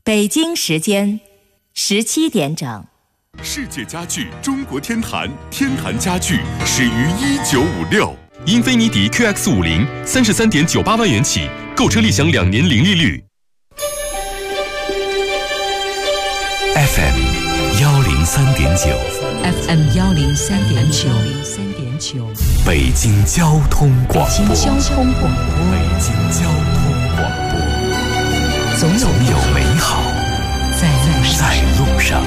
北京时间17点整。 世界家具中国天坛，天坛家具始于1956。英菲尼迪 QX50 33.98万元起，购车立享2年零利率。 FM 103.9 FM 103.9， 北京交通广播。 北京交通广播。总有美好在路上。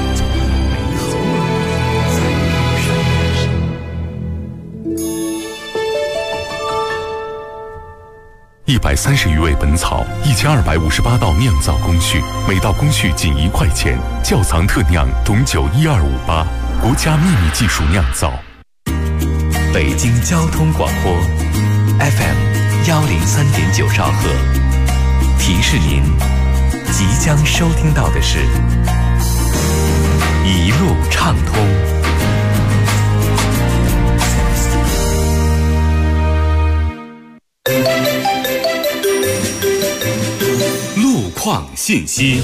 130余味本草，1258道酿造工序，每道工序仅1块钱。窖藏特酿董酒12588，国家秘密技术酿造。 北京交通广播 FM 103.9兆赫，提示您即将收听到的是一路畅通。 路况信息。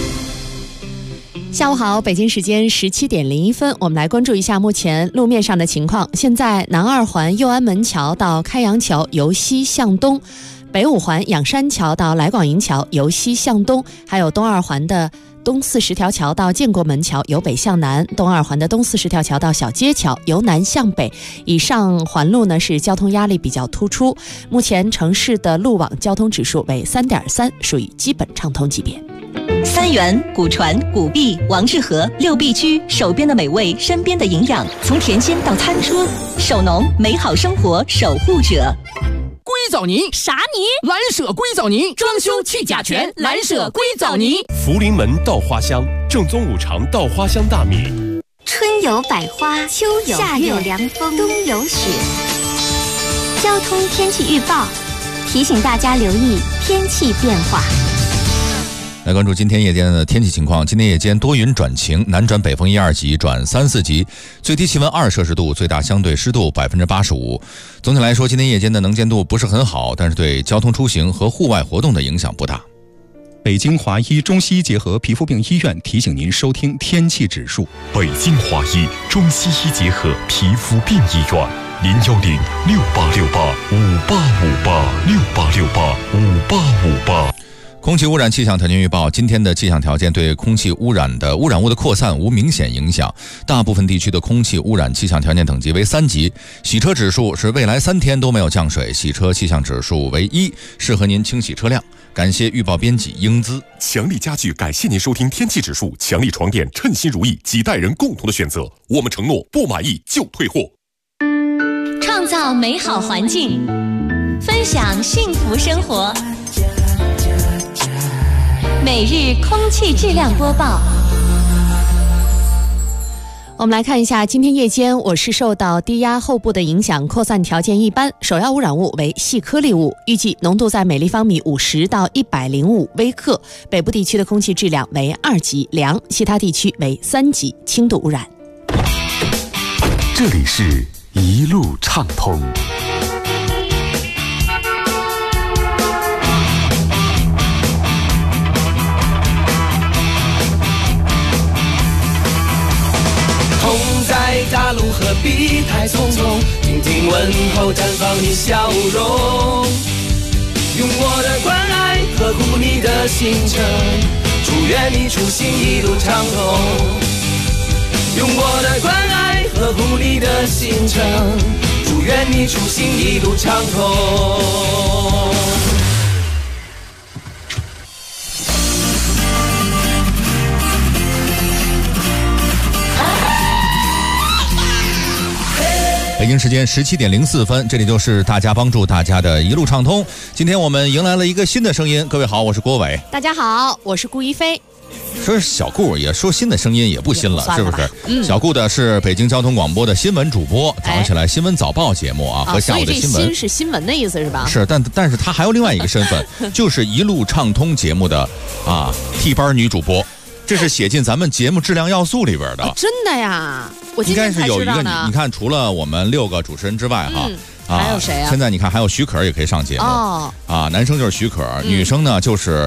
下午好，北京时间17点01分，我们来关注一下目前路面上的情况。现在南二环右安门桥到开阳桥由西向东，北五环仰山桥到来广营桥由西向东，还有东二环的东40条桥到建国门桥由北向南，东二环的东40条桥到小街桥由南向北。以上环路呢是交通压力比较突出，目前城市的路网交通指数为3.3，属于基本畅通级别。 三元、古传、古碧、王致和6必居，手边的美味，身边的营养，从甜心到餐桌，手农美好生活守护者。 硅藻泥啥泥？ 蓝舍硅藻泥，装修去甲醛，蓝舍硅藻泥。 福临门稻花香，正宗五常稻花香大米。 春有百花，秋有夏有凉风，冬有雪。交通天气预报提醒大家留意天气变化。 来关注今天夜间的天气情况。今天夜间多云转晴，南转北风1、2级转3、4级，最低气温2摄氏度，最大相对湿度85%。总体来说，今天夜间的能见度不是很好，但是对交通出行和户外活动的影响不大。 北京华医中西医结合皮肤病医院提醒您收听天气指数。 北京华医中西医结合皮肤病医院，0106868585858，668685858。 空气污染气象条件预报，今天的气象条件对空气污染物的扩散无明显影响，大部分地区的空气污染气象条件等级为3级。洗车指数是未来3天都没有降水，洗车气象指数为1，适合您清洗车辆。感谢预报编辑英姿。 强力家具感谢您收听天气指数，强力床垫称心如意，几代人共同的选择。我们承诺不满意就退货。 创造美好环境，分享幸福生活。每日空气质量播报。 我们来看一下，今天夜间我市受到低压后部的影响，扩散条件一般，首要污染物为细颗粒物，预计浓度在每立方米50到105微克。北部地区的空气质量为2级良，其他地区为3级轻度污染。 这里是一路畅通。 在大路何必太匆匆，听听问候绽放你笑容，用我的关爱呵护你的行程，祝愿你出行一路畅通，用我的关爱呵护你的行程，祝愿你出行一路畅通。 北京时间17点04分，这里就是大家帮助大家的一路畅通。今天我们迎来了一个新的声音，各位好，我是郭伟。 大家好，我是顾一飞。 说小顾也说新的声音也不新了，是不是？小顾的是北京交通广播的新闻主播，早上起来新闻早报节目啊，和下午的新闻。 所以这新是新闻的意思是吧？ 是，但是他还有另外一个身份，就是一路畅通节目的替班女主播。这是写进咱们节目质量要素里边的。 真的呀？我今天才知道呢。应该是有一个你看，除了我们6个主持人之外还有谁啊？ 现在你看还有许可也可以上节目男生就是许可，女生呢就是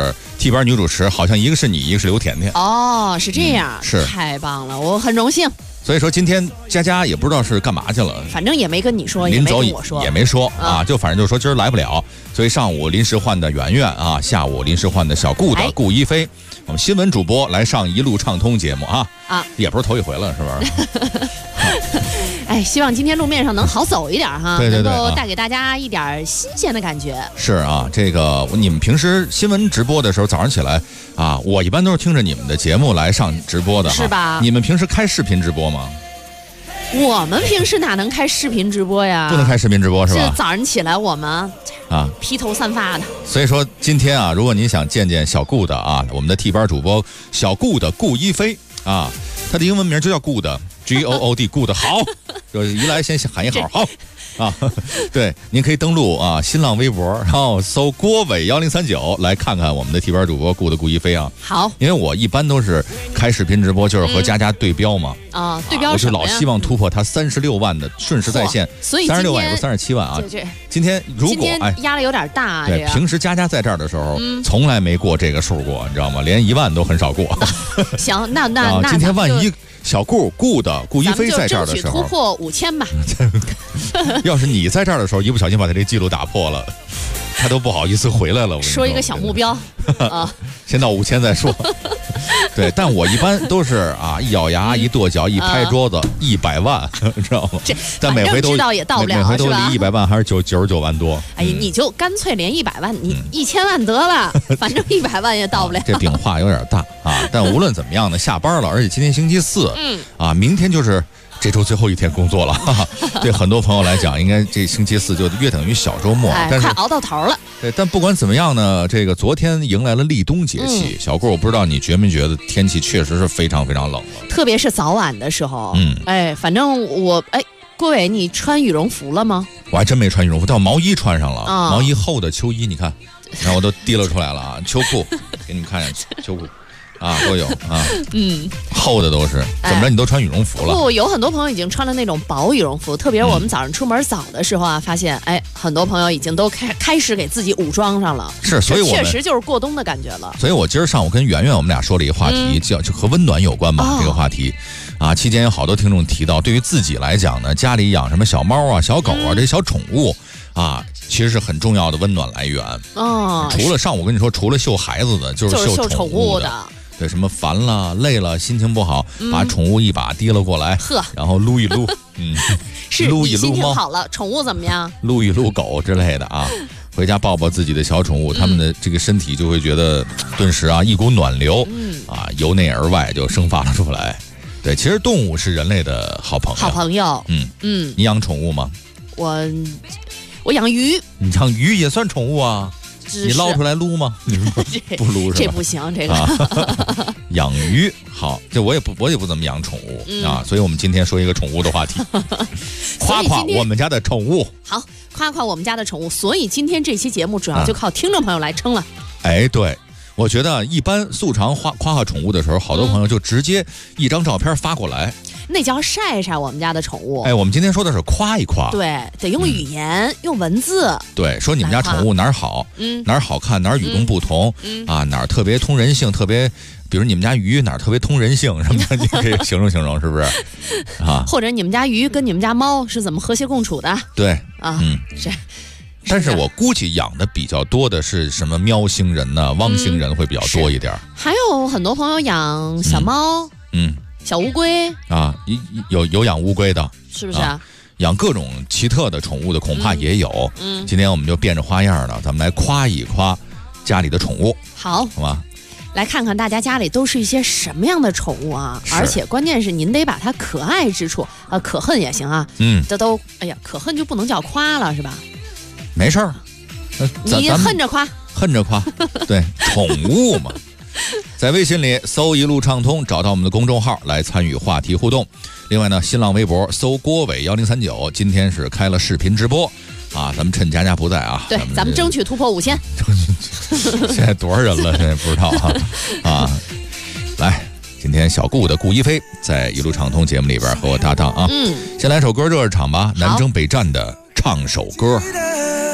替班女主持好像一个是你，一个是刘甜甜。 哦，是这样， 是太棒了，我很荣幸。 所以说今天佳佳也不知道是干嘛去了， 反正也没跟你说，也没跟我说， 也没说啊，就反正就说今儿来不了，所以上午临时换的圆圆啊，下午临时换的小顾的顾一飞，我们新闻主播来上一路畅通节目啊，也不是头一回了，是不是？ 哎，希望今天路面上能好走一点哈， 对， 能够带给大家一点新鲜的感觉。 是啊，这个你们平时新闻直播的时候，早上起来啊，我一般都是听着你们的节目来上直播的， 是吧？ 你们平时开视频直播吗？ 我们平时哪能开视频直播呀？ 不能开视频直播是吧？ 是早上起来我们啊披头散发的。 所以说今天啊，如果您想见见小顾的啊，我们的替班主播小顾的顾一飞啊，他的英文名就叫顾的 GOOD 顾的好，就一来先喊一好好。啊，对，您可以登录啊新浪微博，然后搜郭伟1039来看看我们的替班主播顾的顾一飞啊。 好， 因为我一般都是开视频直播，就是和佳佳对标嘛。 对标我就老希望突破他36万的瞬时在线， 所以 36万也不37万啊。今天如果压力有点大， 对，平时佳佳在这儿的时候，从来没过这个数过，你知道吗？连1万都很少过。 行，那今天万一小顾的顾一飞在这儿的时候， 突破5000吧。 要是你在这儿的时候，一不小心把他这记录打破了，他都不好意思回来了。我说一个小目标啊， 先到5000再说。对，但我一般都是啊，一咬牙，一跺脚，一拍桌子100万，知道吗？但每回都知道也到不了， 每回都离100万还是99万多。 哎，你就干脆连100万，你1000万得了，反正100万也到不了。 这饼画有点大啊，但无论怎么样呢，下班了，而且今天星期四，明天就是这周最后一天工作了，哈哈，对很多朋友来讲，应该这星期四就约等于小周末，但是快熬到头了。 对，但不管怎么样呢，这个昨天迎来了立冬节气，小顾，我不知道你觉没觉得天气确实是非常非常冷了， 特别是早晚的时候。反正郭伟，你穿羽绒服了吗？ 我还真没穿羽绒服，但我毛衣穿上了，毛衣厚的秋衣，你看，然后我都提了出来了啊，秋裤给你们看一下，秋裤。啊，都有啊，厚的都是，怎么着你都穿羽绒服了？ 不，有很多朋友已经穿了那种薄羽绒服，特别是我们早上出门早的时候啊，发现很多朋友已经都开始给自己武装上了。 是，所以我们确实就是过冬的感觉了。 所以我今儿上午跟圆圆我们俩说了一个话题，就和温暖有关吧。这个话题啊，期间有好多听众提到，对于自己来讲呢，家里养什么小猫啊、小狗啊这些小宠物啊，其实是很重要的温暖来源。除了上午跟你说，除了秀孩子的，就是秀宠物的。对，什么烦了、累了、心情不好，把宠物一把提了过来，然后撸一撸， 是撸一撸猫， 心情好了，宠物怎么样？ 撸一撸狗之类的啊，回家抱抱自己的小宠物，他们的这个身体就会觉得顿时啊一股暖流，由内而外就生发了出来。对，其实动物是人类的好朋友。 好朋友， 你养宠物吗？ 我养鱼。 你养鱼也算宠物啊？你捞出来撸吗？不撸是吧？ 这不行，这个养鱼好，这我也不怎么养宠物啊，所以我们今天说一个宠物的话题，夸夸我们家的宠物。 好，夸夸我们家的宠物。所以今天这期节目主要就靠听众朋友来撑了。 对，我觉得一般素常夸夸宠物的时候，好多朋友就直接一张照片发过来。 那叫晒晒我们家的宠物。 我们今天说的是夸一夸。 对，得用语言，用文字。 对，说你们家宠物哪儿好，哪儿好看，哪儿与众不同，哪儿特别通人性，特别，比如你们家鱼哪儿特别通人性什么的，你可以形容形容，是不是？啊， 或者你们家鱼跟你们家猫是怎么和谐共处的？ 对， 是。 但是我估计养的比较多的是什么喵星人呢、汪星人会比较多一点。 还有很多朋友养小猫，小乌龟啊，有养乌龟的， 是不是啊？ 养各种奇特的宠物的恐怕也有。今天我们就变着花样的，咱们来夸一夸家里的宠物。 好吧， 来看看大家家里都是一些什么样的宠物啊！而且关键是您得把它可爱之处，可恨也行啊。这都可恨就不能叫夸了，是吧？ 没事儿， 你恨着夸， 恨着夸，对，宠物嘛。在微信里搜一路畅通，找到我们的公众号来参与话题互动。另外呢，新浪微博搜郭伟1039，今天是开了视频直播啊，咱们趁佳佳不在啊， 对，咱们争取突破5000。 现在多少人了？现在不知道啊。来，今天小顾的顾一飞在一路畅通节目里边和我搭档啊。先来首歌热热场吧，南征北战的唱首歌。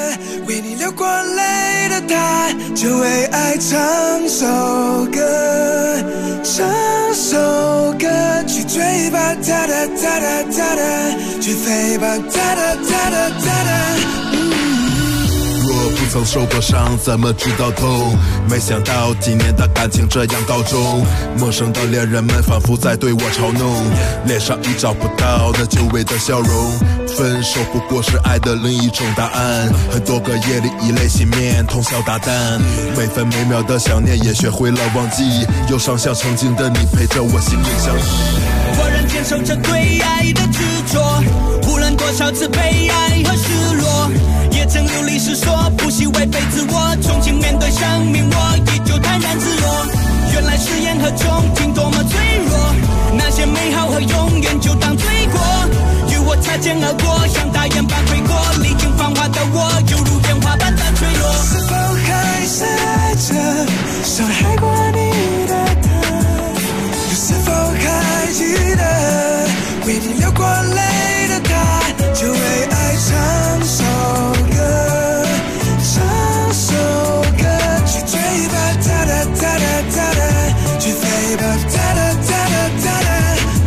为你流过泪的他，就为爱唱首歌，唱首歌，去追吧，哒哒哒哒哒哒，去飞吧，哒哒哒哒哒哒。 若不曾受过伤，怎么知道痛？没想到几年的感情这样告终，陌生的恋人们仿佛在对我嘲弄，脸上已找不到那久违的笑容。分手不过是爱的另一种答案，很多个夜里以泪洗面，通宵达旦，每分每秒的想念也学会了忘记，忧伤像曾经的你陪着我心灵相依。 我仍坚守着对爱的执着，无论多少次被爱和失落，也曾流离失所，不惜违背自我，重新面对生命，我依旧坦然自若。原来誓言和憧憬多么脆弱，那些美好和永远就当罪过，与我擦肩而过，像大雁般飞过，历经繁华的我犹如烟花般的坠落。 是否还是爱着伤害过你的他？又是否还记得为你流过泪的他，就为爱唱首歌，唱首歌，去追吧，哒哒哒哒哒哒，去飞吧，哒哒哒哒哒哒。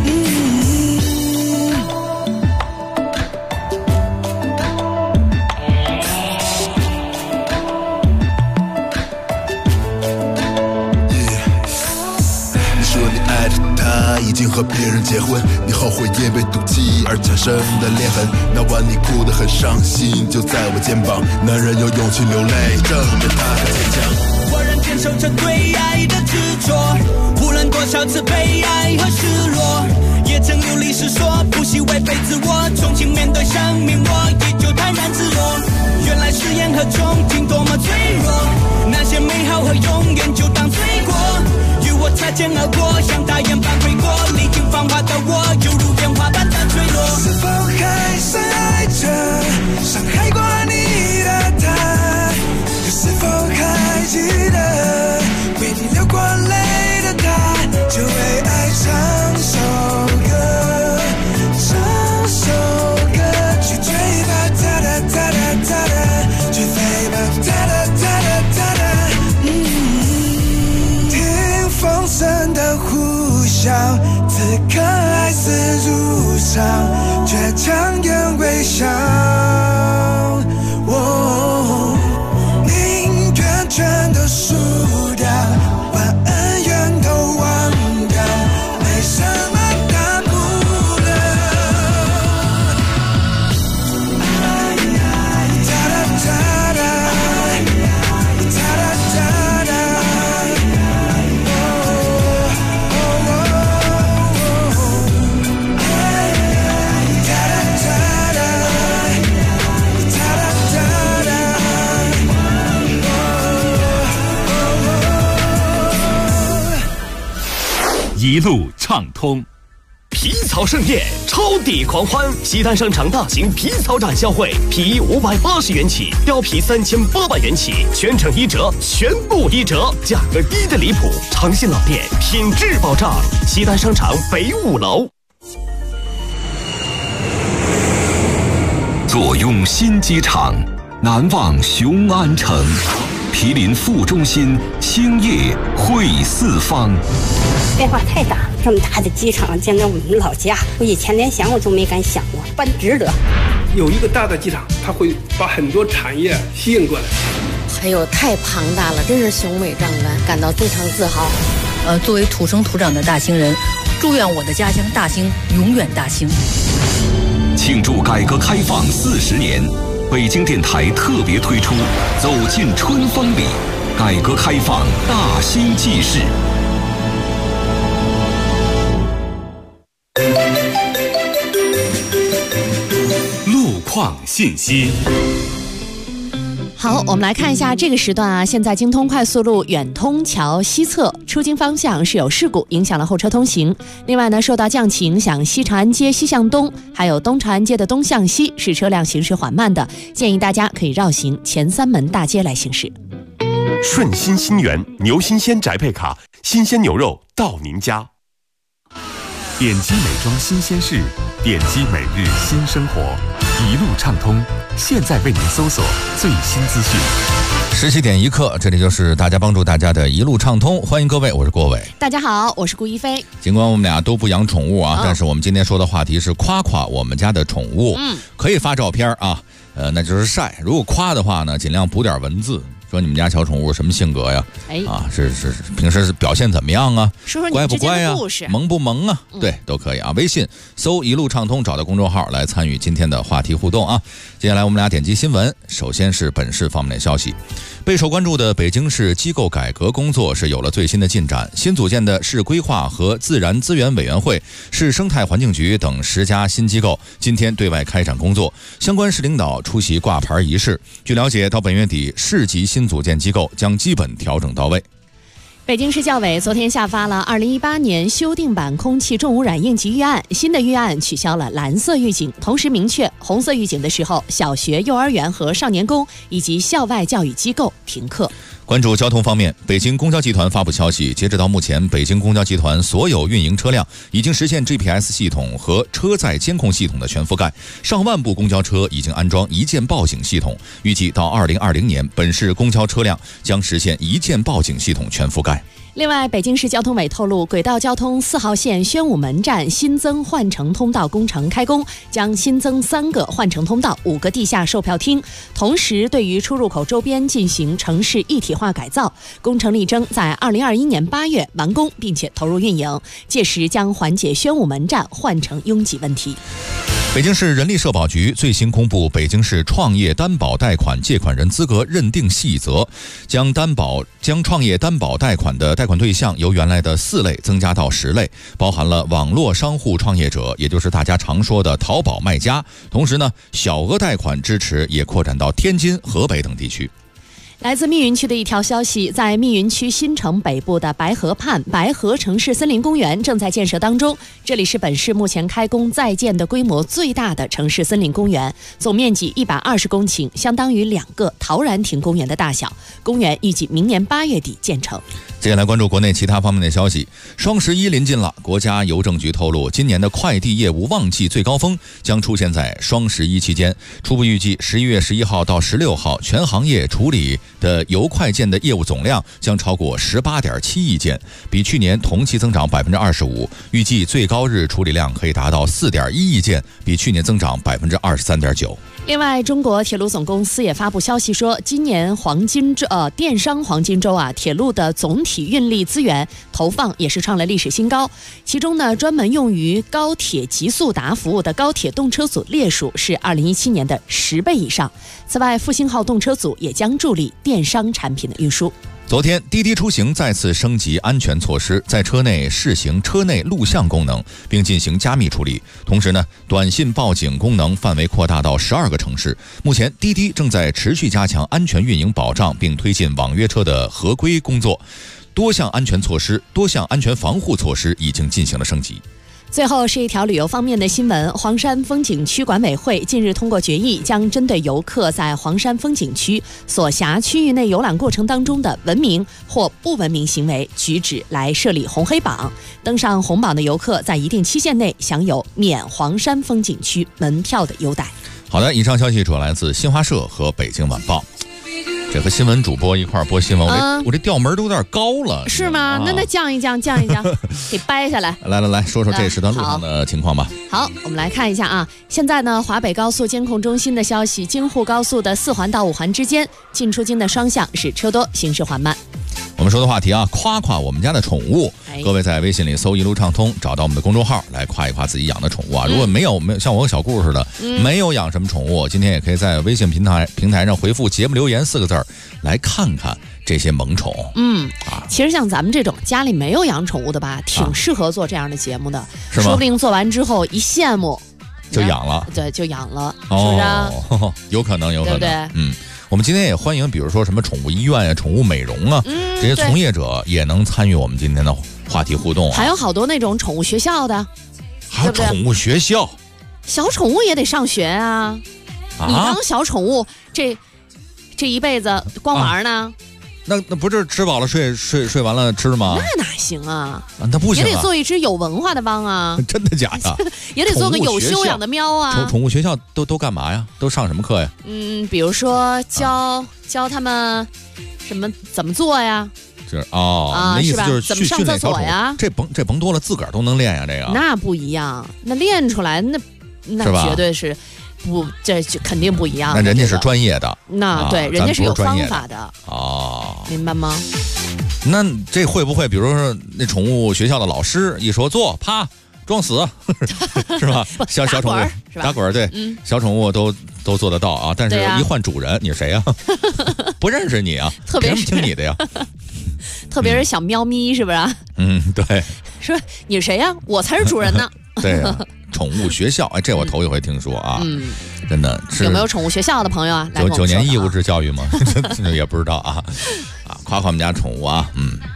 已经和别人结婚，你后悔因为赌气而产生的裂痕。那晚你哭得很伤心，就在我肩膀。男人有勇气流泪，证明他很坚强。 我仍坚守着对爱的执着，无论多少次被爱和失落，也曾流离失所，不惜违背自我，重新面对生命，我依旧坦然自若。原来誓言和憧憬多么脆弱，那些美好和永远就当罪过，与我擦肩而过，像大雁般飞过，历经繁华的我犹如烟花般的坠落。 是否还是爱着伤害过你的他？又是否还记得为你流过泪的他，就为爱唱首歌，唱首歌，去追吧，哒哒哒哒哒哒，去飞吧，哒哒哒哒哒哒。听风声的呼啸，此刻爱似如常，却强颜微笑。宁愿全都输掉，把恩怨都忘掉，没什么大不了。哒哒哒哒，哒哒哒哒。 一路畅通，皮草盛宴，超抵狂欢！西单商场大型皮草展销会，皮衣580元起，貂皮3800元起，全程1折，全部1折，价格低的离谱！诚信老店，品质保障。西单商场北5楼。 坐拥新机场，难忘雄安城。毗邻副中心，兴业汇四方。 变化太大，这么大的机场建在我们老家，我以前连想我都没敢想过，办值得。 有一个大的机场，它会把很多产业吸引过来。 哎呦，太庞大了，真是雄伟壮观，感到非常自豪。 作为土生土长的大兴人，祝愿我的家乡大兴永远大兴。 庆祝改革开放40年。北京电台特别推出《走进春风里》，改革开放大兴纪事。 路况信息。 好，我们来看一下这个时段啊，现在京通快速路远通桥西侧出京方向是有事故，影响了后车通行。另外呢，受到降气影响，西长安街西向东，还有东长安街的东向西是车辆行驶缓慢的，建议大家可以绕行前3门大街来行驶。 顺心新源牛新鲜宅配卡，新鲜牛肉到您家。点击美妆新鲜事， 点击每日新生活，一路畅通。现在为您搜索最新资讯。 17点1刻，这里就是大家帮助大家的一路畅通，欢迎各位，我是郭伟。 大家好，我是顾一飞。 尽管我们俩都不养宠物啊，但是我们今天说的话题是夸夸我们家的宠物。可以发照片啊，那就是晒。如果夸的话呢，尽量补点文字。说你们家小宠物什么性格呀？是平时表现怎么样啊？ 说说你乖不乖呀？萌不萌啊？对，都可以啊。微信搜一路畅通，找到公众号来参与今天的话题互动啊。接下来我们俩点击新闻，首先是本市方面的消息。备受关注的北京市机构改革工作是有了最新的进展，新组建的市规划和自然资源委员会、市生态环境局等10家新机构今天对外开展工作，相关市领导出席挂牌仪式。据了解，到本月底，市级新组建机构将基本调整到位。 北京市教委昨天下发了2018年修订版空气重污染应急预案，新的预案取消了蓝色预警，同时明确红色预警的时候，小学、幼儿园和少年宫以及校外教育机构停课。 关注交通方面，北京公交集团发布消息，截止到目前，北京公交集团所有运营车辆已经实现 GPS 系统和车载监控系统的全覆盖，上万部公交车已经安装一键报警系统，预计到2020年，本市公交车辆将实现一键报警系统全覆盖。 另外，北京市交通委透露，轨道交通4号线宣武门站新增换乘通道工程开工，将新增3个换乘通道、5个地下售票厅，同时对于出入口周边进行城市一体化改造。工程力争在2021年8月完工，并且投入运营，届时将缓解宣武门站换乘拥挤问题。 北京市人力社保局最新公布北京市创业担保贷款借款人资格认定细则，将创业担保贷款的贷款对象由原来的4类增加到10类，包含了网络商户创业者，也就是大家常说的淘宝卖家。同时呢，小额贷款支持也扩展到天津、河北等地区。 来自密云区的一条消息，在密云区新城北部的白河畔白河城市森林公园正在建设当中，这里是本市目前开工在建的规模最大的城市森林公园，总面积120公顷，相当于2个陶然亭公园的大小。公园预计明年8月底建成。 接下来关注国内其他方面的消息。双11临近了，国家邮政局透露，今年的快递业务旺季最高峰将出现在双11期间，初步预计11月11号到16号，全行业处理的邮快件的业务总量将超过18.7亿件，比去年同期增长25%，预计最高日处理量可以达到4.1亿件，比去年增长23.9%。 另外，中国铁路总公司也发布消息说，今年电商黄金周铁路的总体运力资源投放也是创了历史新高。其中呢，专门用于高铁极速达服务的高铁动车组列数是2017年的10倍以上。此外，复兴号动车组也将助力电商产品的运输。 昨天，滴滴出行再次升级安全措施，在车内试行车内录像功能，并进行加密处理。同时呢，短信报警功能范围扩大到12个城市。目前，滴滴正在持续加强安全运营保障，并推进网约车的合规工作。多项安全防护措施已经进行了升级。 最后是一条旅游方面的新闻，黄山风景区管委会近日通过决议，将针对游客在黄山风景区所辖区域内游览过程当中的文明或不文明行为举止来设立红黑榜，登上红榜的游客在一定期限内享有免黄山风景区门票的优待。 好的，以上消息主要来自新华社和北京晚报。这和新闻主播一块播新闻，我这调门都有点高了， 是吗？那降一降，给掰下来。 来，说说这时段路上的情况吧。 好，我们来看一下啊。现在呢，华北高速监控中心的消息，京沪高速的4环到5环之间进出京的双向是车多，行驶缓慢。 我们说的话题啊，夸夸我们家的宠物。各位在微信里搜一路畅通，找到我们的公众号来夸一夸自己养的宠物啊。如果没有像我个小顾似的，没有养什么宠物，今天也可以在微信平台上回复节目留言4个字来看看这些萌宠。 其实像咱们这种家里没有养宠物的吧，挺适合做这样的节目的， 是吗？ 说不定做完之后一羡慕就养了。 对，就养了，是不是？ 有可能， 对不对？ 我们今天也欢迎，比如说什么宠物医院啊、宠物美容啊，这些从业者也能参与我们今天的话题互动。 还有好多那种宠物学校的， 还有宠物学校， 小宠物也得上学啊！你当小宠物这一辈子光玩呢？ 那不是吃饱了睡完了吃吗？ 那哪行啊？ 那不行啊， 也得做一只有文化的汪啊！ 真的假的？ 也得做个有修养的喵啊！ 宠物学校都干嘛呀？都上什么课呀？ 比如说教他们怎么做呀？ 就是那意思就是怎么上厕所呀？ 这甭多了，自个儿都能练呀，这个那不一样，那练出来那绝对是。不，这就肯定不一样。 那人家是专业的， 那对，人家是有方法的哦， 明白吗？ 那这会不会，比如说那宠物学校的老师一说坐，啪装死，是吧？小宠物打滚，对，小宠物都做得到啊。但是一换主人，你是谁呀？不认识你啊， 特别是听你的呀。 特别是小喵咪，是不是？ 对。 说你是谁呀？我才是主人呢。 对呀。宠物学校，这我头一回听说啊，真的是有没有宠物学校的朋友啊？来 9年义务制教育吗？也不知道啊，夸夸我们家宠物啊，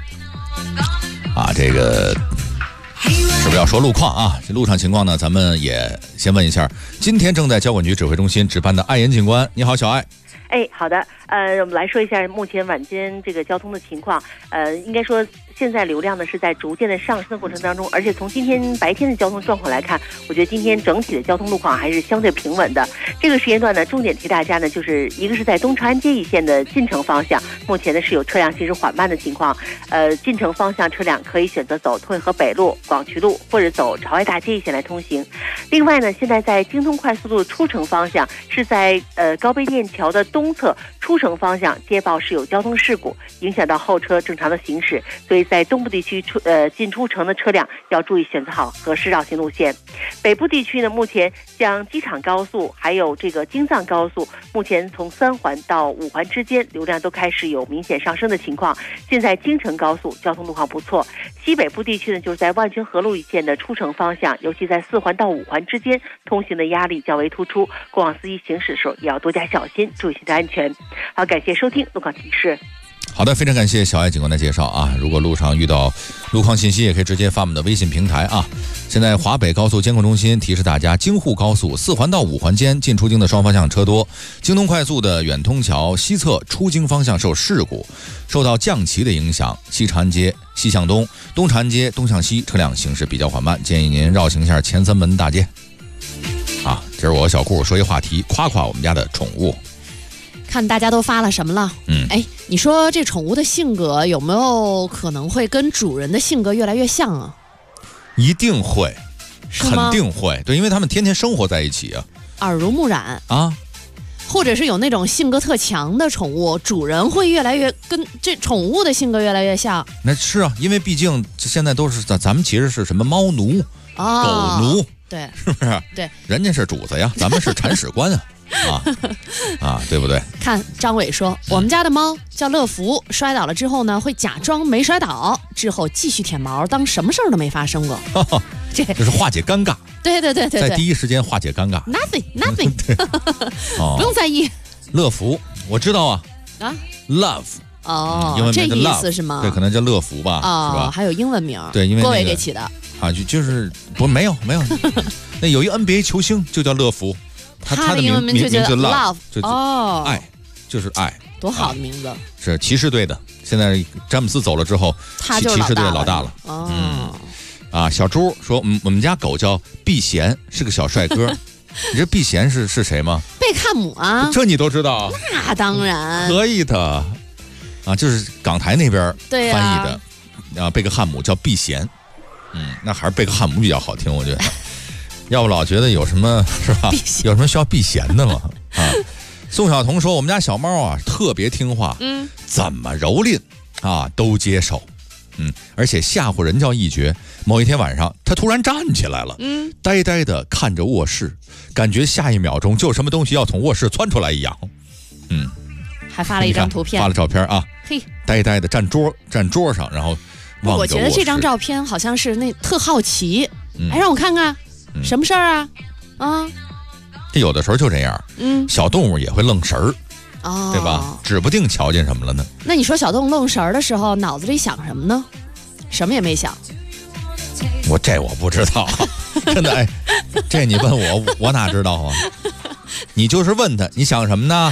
这个是不是要说路况啊？这路上情况呢，咱们也先问一下，今天正在交管局指挥中心值班的艾岩警官，你好，小艾。 好的，我们来说一下目前晚间这个交通的情况。应该说现在流量呢是在逐渐的上升的过程当中，而且从今天白天的交通状况来看，我觉得今天整体的交通路况还是相对平稳的。这个时间段呢，重点提大家呢，就是一个是在东长安街一线的进城方向，目前呢是有车辆行驶缓慢的情况。进城方向车辆可以选择走退河北路、广渠路或者走朝外大街一线来通行。另外呢，现在在京通快速路出城方向是在高碑店桥的东侧出城方向接报是有交通事故，影响到后车正常的行驶，所以在东部地区进出城的车辆要注意选择好合适绕行路线。北部地区呢，目前像机场高速还有这个京藏高速，目前从3环到5环之间流量都开始有明显上升的情况。现在京承高速交通路况不错。西北部地区呢，就是在万泉河路一线的出城方向，尤其在4环到5环之间通行的压力较为突出，过往司机行驶的时候也要多加小心，注意行车安全。好，感谢收听路况提示。 好的，非常感谢小艾警官的介绍啊！如果路上遇到路况信息，也可以直接发我们的微信平台啊。现在华北高速监控中心提示大家，京沪高速4环到5环间进出京的双方向车多，京东快速的远通桥西侧出京方向受事故，受到降旗的影响，西长安街西向东、东长安街东向西车辆行驶比较缓慢，建议您绕行一下前3门大街。这是我小顾说一话题，夸夸我们家的宠物。 看大家都发了什么了？你说这宠物的性格有没有可能会跟主人的性格越来越像啊？ 一定会，肯定会，对，因为他们天天生活在一起啊， 耳濡目染啊。 或者是有那种性格特强的宠物，主人会越来越跟这宠物的性格越来越像。 那是啊，因为毕竟现在都是咱们其实是什么猫奴、狗奴， 对， 是不是？ 对， 人家是主子呀，咱们是铲屎官啊。对不对？看张伟说，我们家的猫叫乐福，摔倒了之后呢，会假装没摔倒，之后继续舔毛，当什么事儿都没发生过。 这是化解尴尬。 对， 在第一时间化解尴尬。 Nothing， 不用在意。 乐福，我知道啊。Love。英文名这叫意思是吗？ 对，可能叫乐福吧，是吧？ 还有英文名。 对，因为郭伟给起的。 就是没有。那有一个 NBA 球星就叫乐福。他的英文名就叫 Love， 爱，就是爱， 多好的名字！ 是骑士队的，现在詹姆斯走了之后， 他就是骑士队老大了。小猪说，我们家狗叫避嫌，是个小帅哥。你这避嫌是谁吗？ 贝克汉姆啊， 这你都知道？ 那当然可以的就是港台那边翻译的贝克汉姆叫避嫌。那还是贝克汉姆比较好听，我觉得。要不老觉得有什么是吧？有什么需要避嫌的吗？宋晓彤说，我们家小猫特别听话，怎么蹂躏都接受，而且吓唬人叫一绝。某一天晚上，它突然站起来了，呆呆的看着卧室，感觉下一秒钟就什么东西要从卧室窜出来一样。 还发了一张图片， 发了照片啊，呆呆的站桌上，然后望着卧室。 我觉得这张照片好像是那特好奇，让我看看。什么事儿啊？ 这有的时候就这样，小动物也会愣神儿，对吧？指不定瞧见什么了呢。 那你说小动物愣神儿的时候，脑子里想什么呢？什么也没想。 我不知道，真的这你问我哪知道啊？你就是问他，你想什么呢？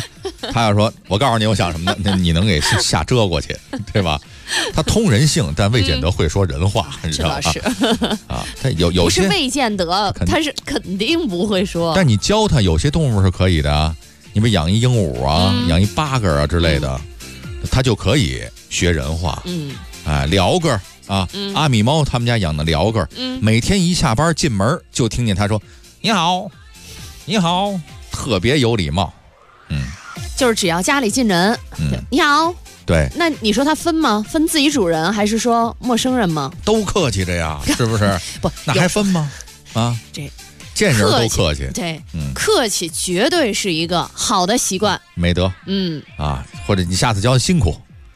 他要说我告诉你我想什么的，你能给吓遮过去，对吧？他通人性，但未见得会说人话，你知道吧？ 是啊，他有些不是未见得，他是肯定不会说。 但你教他有些动物是可以的啊，你们养一鹦鹉啊，养一八哥啊之类的，他就可以学人话。鹩哥啊，阿米猫他们家养的鹩哥，每天一下班进门就听见他说你好，你好，特别有礼貌。 就是只要家里进人，你好。 对， 那你说他分吗？分自己主人还是说陌生人吗？ 都客气着呀，是不是？ 不， 那还分吗？啊， 这见人都客气， 对，客气绝对是一个好的习惯美德。或者你下次教辛苦，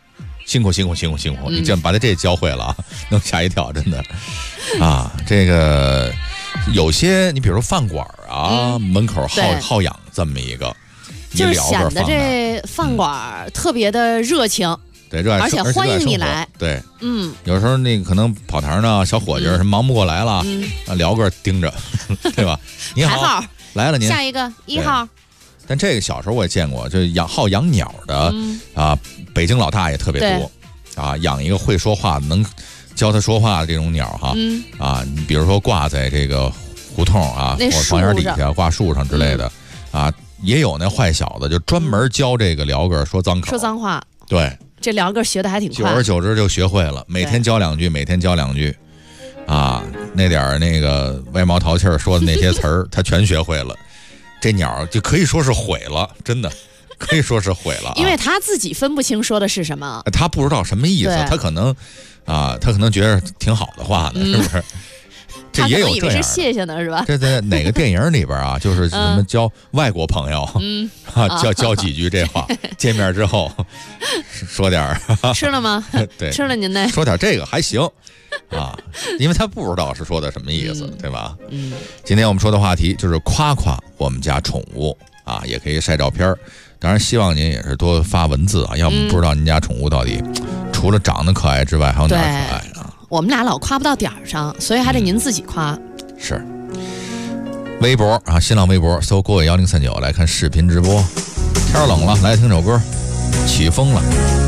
你这把他这教会了啊，能吓一跳，真的啊。这个有些你比如说饭馆啊，门口好养这么一个。 就是显得这饭馆特别的热情， 对，热爱， 而且欢迎你来。 对，有时候那个可能跑堂呢，小伙计是忙不过来了，聊个盯着，对吧？你好，来了您， 下一个1号。 但这个小时候我也见过，就好养鸟的啊，北京老大爷特别多啊，养一个会说话能教他说话的这种鸟哈，你比如说挂在这个胡同啊，或者房檐底下挂树上之类的啊。也有那坏小子，就专门教这个鹩哥说脏话。对， 这鹩哥学的还挺快， 久而久之就学会了，每天教两句，啊，那点那个歪毛淘气说的那些词儿，他全学会了。这鸟就可以说是毁了，真的可以说是毁了， 因为他自己分不清说的是什么， 他不知道什么意思，他可能觉得挺好的话呢，是不是？这也有这样， 以为是谢谢呢，是吧？ 这在哪个电影里边啊？就是什么交外国朋友，教几句这话，见面之后说点吃了吗？ 对， 吃了您那说点这个还行啊，因为他不知道是说的什么意思，对吧？今天我们说的话题就是夸夸我们家宠物啊，也可以晒照片，当然希望您也是多发文字啊，要不不知道您家宠物到底除了长得可爱之外还有哪儿可爱啊？ 我们俩老夸不到点儿上，所以还得您自己夸。 是，微博啊，新浪微博搜郭伟1039来看视频直播。天冷了，来听首歌，起风了。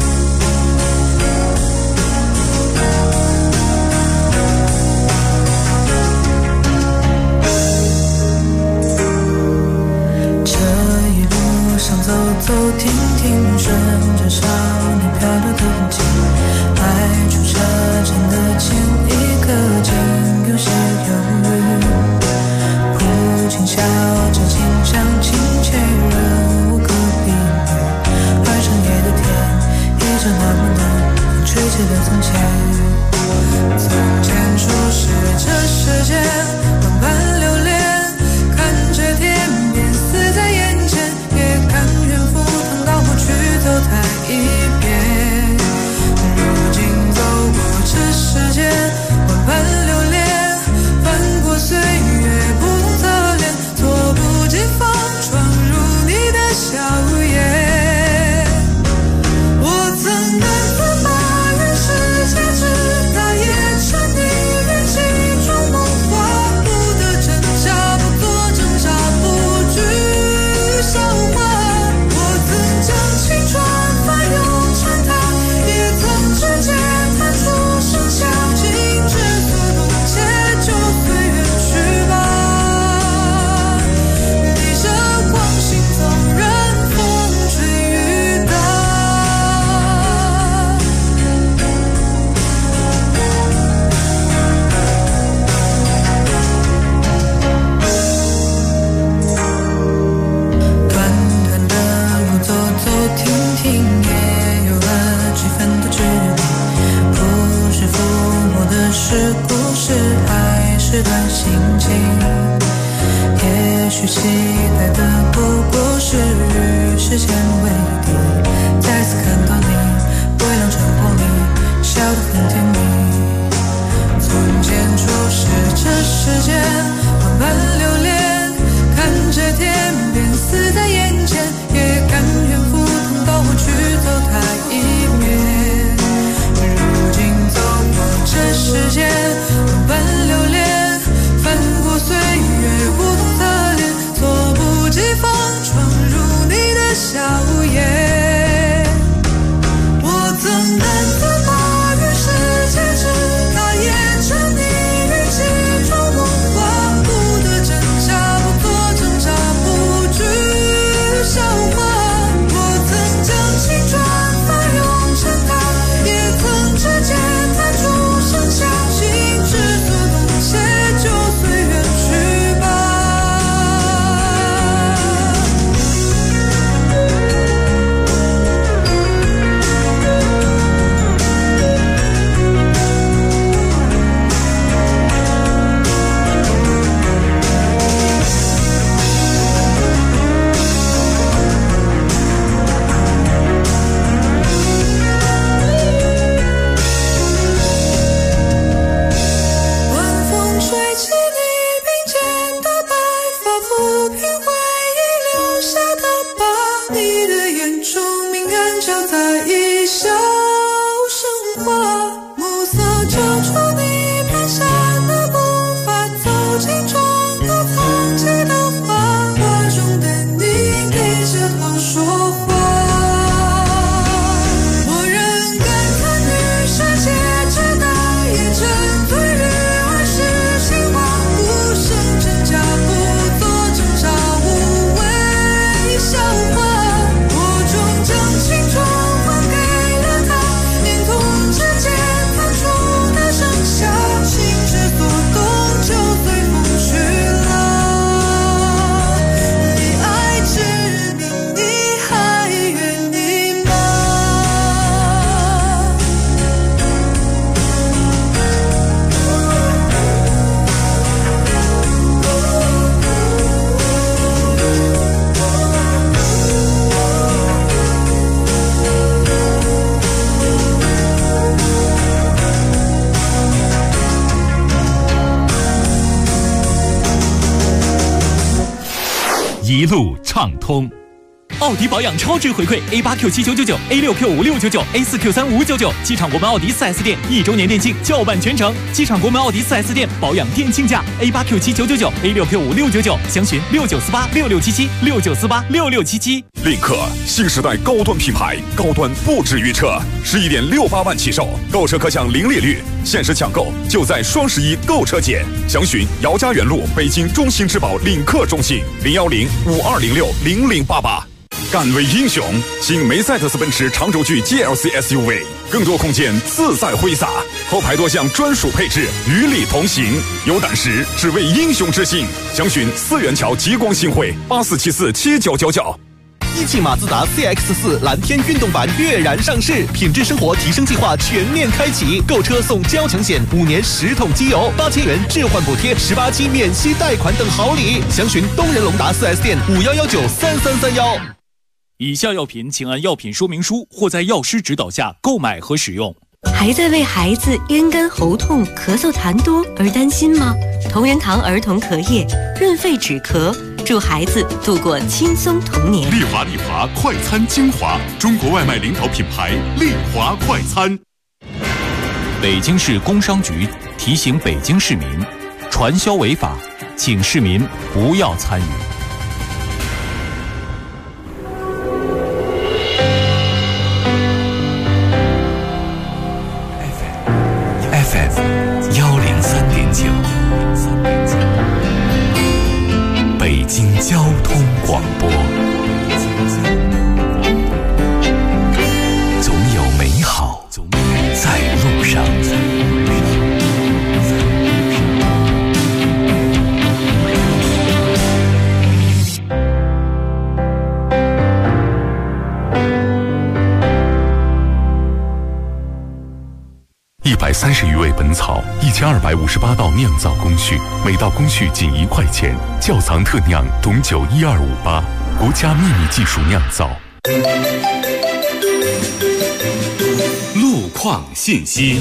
这一路上走走停停，顺着少年漂流的痕迹，迈出车站的前一刻，竟有些犹豫。父亲笑着轻唱亲切，人无可避免。而深夜的天，依着那么暖，风吹起了从前。从前初识这世间，万般留恋，看着天边似在眼前，也甘愿赴汤蹈火去走它一遍。如今走过这世间，万般留恋，翻过岁月不同侧脸，猝不及防闯入你的笑颜。我曾难分马与世界，直到夜沉溺于其中梦话，不得真假，不做挣扎，不惧笑话。我曾将青春翻涌成她，也曾指尖弹出盛夏，尽知所动，且就随缘去吧。逆着光行，纵然风吹雨打。短短的路走走停停，也有了几分的距离。不是抚摸的是故事，还是段心情。也许期待的不过是与时间为敌。再次看到你，微亮晨光里，笑得很甜蜜。从前初识这世间，万般留恋，看着天边似在眼前，也甘愿赴汤蹈火去走它一遍。如今走过这世间，万般留恋，翻过岁月不同侧脸，猝不及防闯入你的笑颜。 一路畅通。 奥迪保养超值回馈 A8Q7999、A6Q5699、A4Q3599，机场国门奥迪 4S 店1周年店庆叫办全程，机场国门奥迪 4S 店保养店庆价 A8Q7999、A6Q5699，详询69486677，69486677。 领克新时代高端品牌，高端不止于车，11.68万起售，购车可享零利率，限时抢购就在双11购车节，详询姚家园路北京中心之宝领克中心010-5206-0088。敢为英雄，新梅赛德斯奔驰长轴距 GLC SUV， 更多空间自在挥洒，后排多项专属配置与你同行。有胆识，只为英雄之心。详询四元桥极光新会84747999。 一汽马自达 CX-4 蓝天运动版跃然上市，品质生活提升计划全面开启，购车送交强险，5年10桶机油，8000元置换补贴，18期免息贷款等好礼。详询东仁龙达 4S 店51193331。 以下药品请按药品说明书或在药师指导下购买和使用。 还在为孩子咽干喉痛、咳嗽痰多而担心吗？同仁堂儿童咳液润肺止咳，助孩子度过轻松童年。 丽华快餐精华，中国外卖领导品牌丽华快餐。 北京市工商局提醒北京市民，传销违法，请市民不要参与。 FM103.9，北京交通广播。总有美好在路上。 130余味本草，1258道酿造工序，每道工序仅1块钱。窖藏特酿董酒12588，国家秘密技术酿造。 路况信息。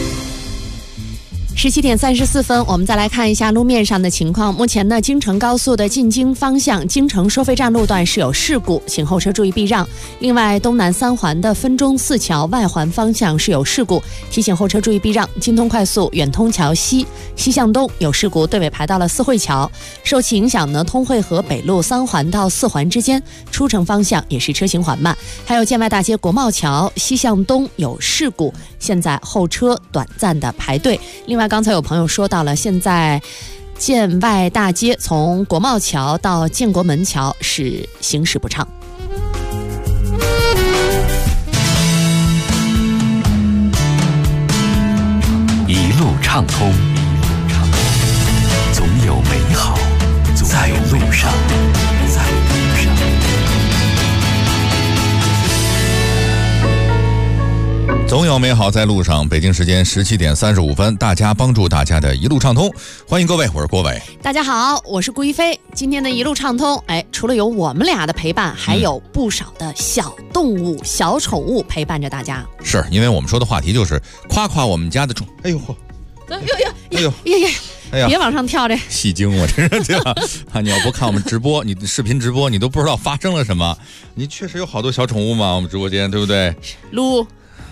17点34分，我们再来看一下路面上的情况。目前呢，京承高速的进京方向京承收费站路段是有事故，请后车注意避让。另外，东南3环的分钟4桥外环方向是有事故，提醒后车注意避让。京通快速远通桥西向东有事故，队尾排到了四惠桥。受其影响呢，通惠河北路3环到4环之间出城方向也是车行缓慢。还有建外大街国贸桥西向东有事故，现在后车短暂的排队。另外，刚才有朋友说到了，现在建外大街从国贸桥到建国门桥是行驶不畅。 一路畅通，总有美好在路上。 总有美好在路上。北京时间17点35分，大家帮助大家的一路畅通，欢迎各位，我是郭伟。 大家好，我是顾一飞。今天的一路畅通，除了有我们俩的陪伴，还有不少的小动物、小宠物陪伴着大家。 是因为我们说的话题就是夸夸我们家的宠。哎呦， 别往上跳这戏精，我真是这样啊！你要不看我们直播，你视频直播，你都不知道发生了什么。你确实有好多小宠物嘛，我们直播间对不对？ 撸。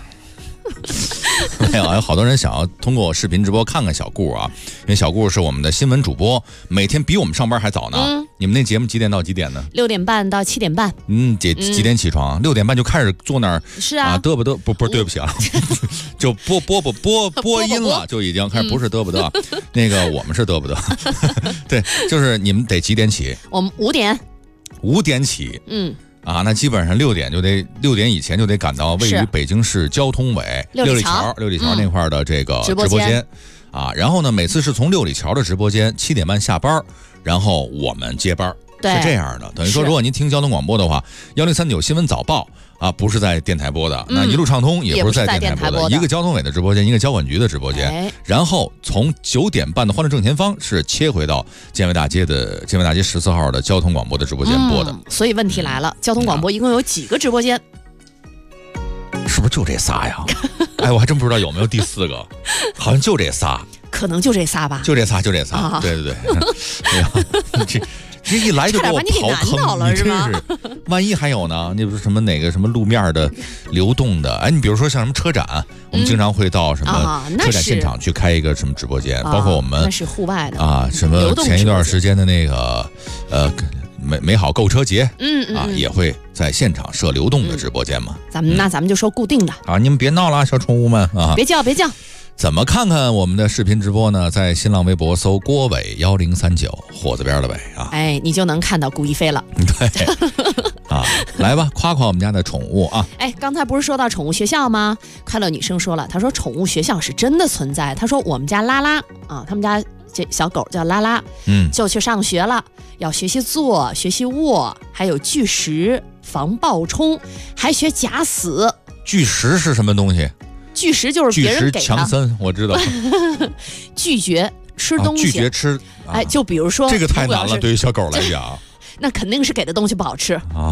没有，有好多人想要通过视频直播看看小顾啊，因为小顾是我们的新闻主播，每天比我们上班还早呢。你们那节目几点到几点呢 ？6点半到7点半。 几点起床？6点半就开始坐那儿。 是啊， 嘚不嘚？不是，对不起啊，就播音了，就已经开始不是嘚不嘚。那个我们是嘚不嘚。对，就是你们得几点起？ 我们5点。 5点起。那基本上6点以前就得赶到位于北京市交通委六里桥那块的这个直播间啊。然后呢，每次是从六里桥的直播间7点半下班，然后我们接班。是这样的，等于说，如果您听交通广播的话，1039新闻早报啊，不是在电台播的，那一路畅通也不是在电台播的，一个交通委的直播间，一个交管局的直播间，然后从9点半的欢乐正前方是切回到建外大街14号的交通广播的直播间播的。 所以问题来了，交通广播一共有几个直播间？ 是不是就这仨呀？我还真不知道有没有第4个，好像就这仨， 可能就这仨吧， 就这仨，对。 这一来就给我刨坑，你真是。万一还有呢？那不是什么哪个什么路面的流动的？哎，你比如说像什么车展，我们经常会到什么车展现场去开一个什么直播间，包括我们那是户外的啊，什么前一段时间的那个美好购车节，也会在现场设流动的直播间嘛。 咱们就说固定的啊，你们别闹了，小宠物们啊， 别叫。 怎么看看我们的视频直播呢？在新浪微博搜郭伟1039，火字边的伟啊， 哎，你就能看到顾一飞了。 对，啊，来吧，夸夸我们家的宠物啊。 哎，刚才不是说到宠物学校吗？快乐女生说了，她说宠物学校是真的存在。她说我们家拉拉啊，他们家这小狗叫拉拉，就去上学了，要学习坐，学习卧，还有拒食、防暴冲，还学假死。 拒食是什么东西？ 拒食就是别人给他。 拒食强森，我知道。 拒绝吃东西， 拒绝吃。 哎，就比如说， 这个太难了，对于小狗来讲。 那肯定是给的东西不好吃啊。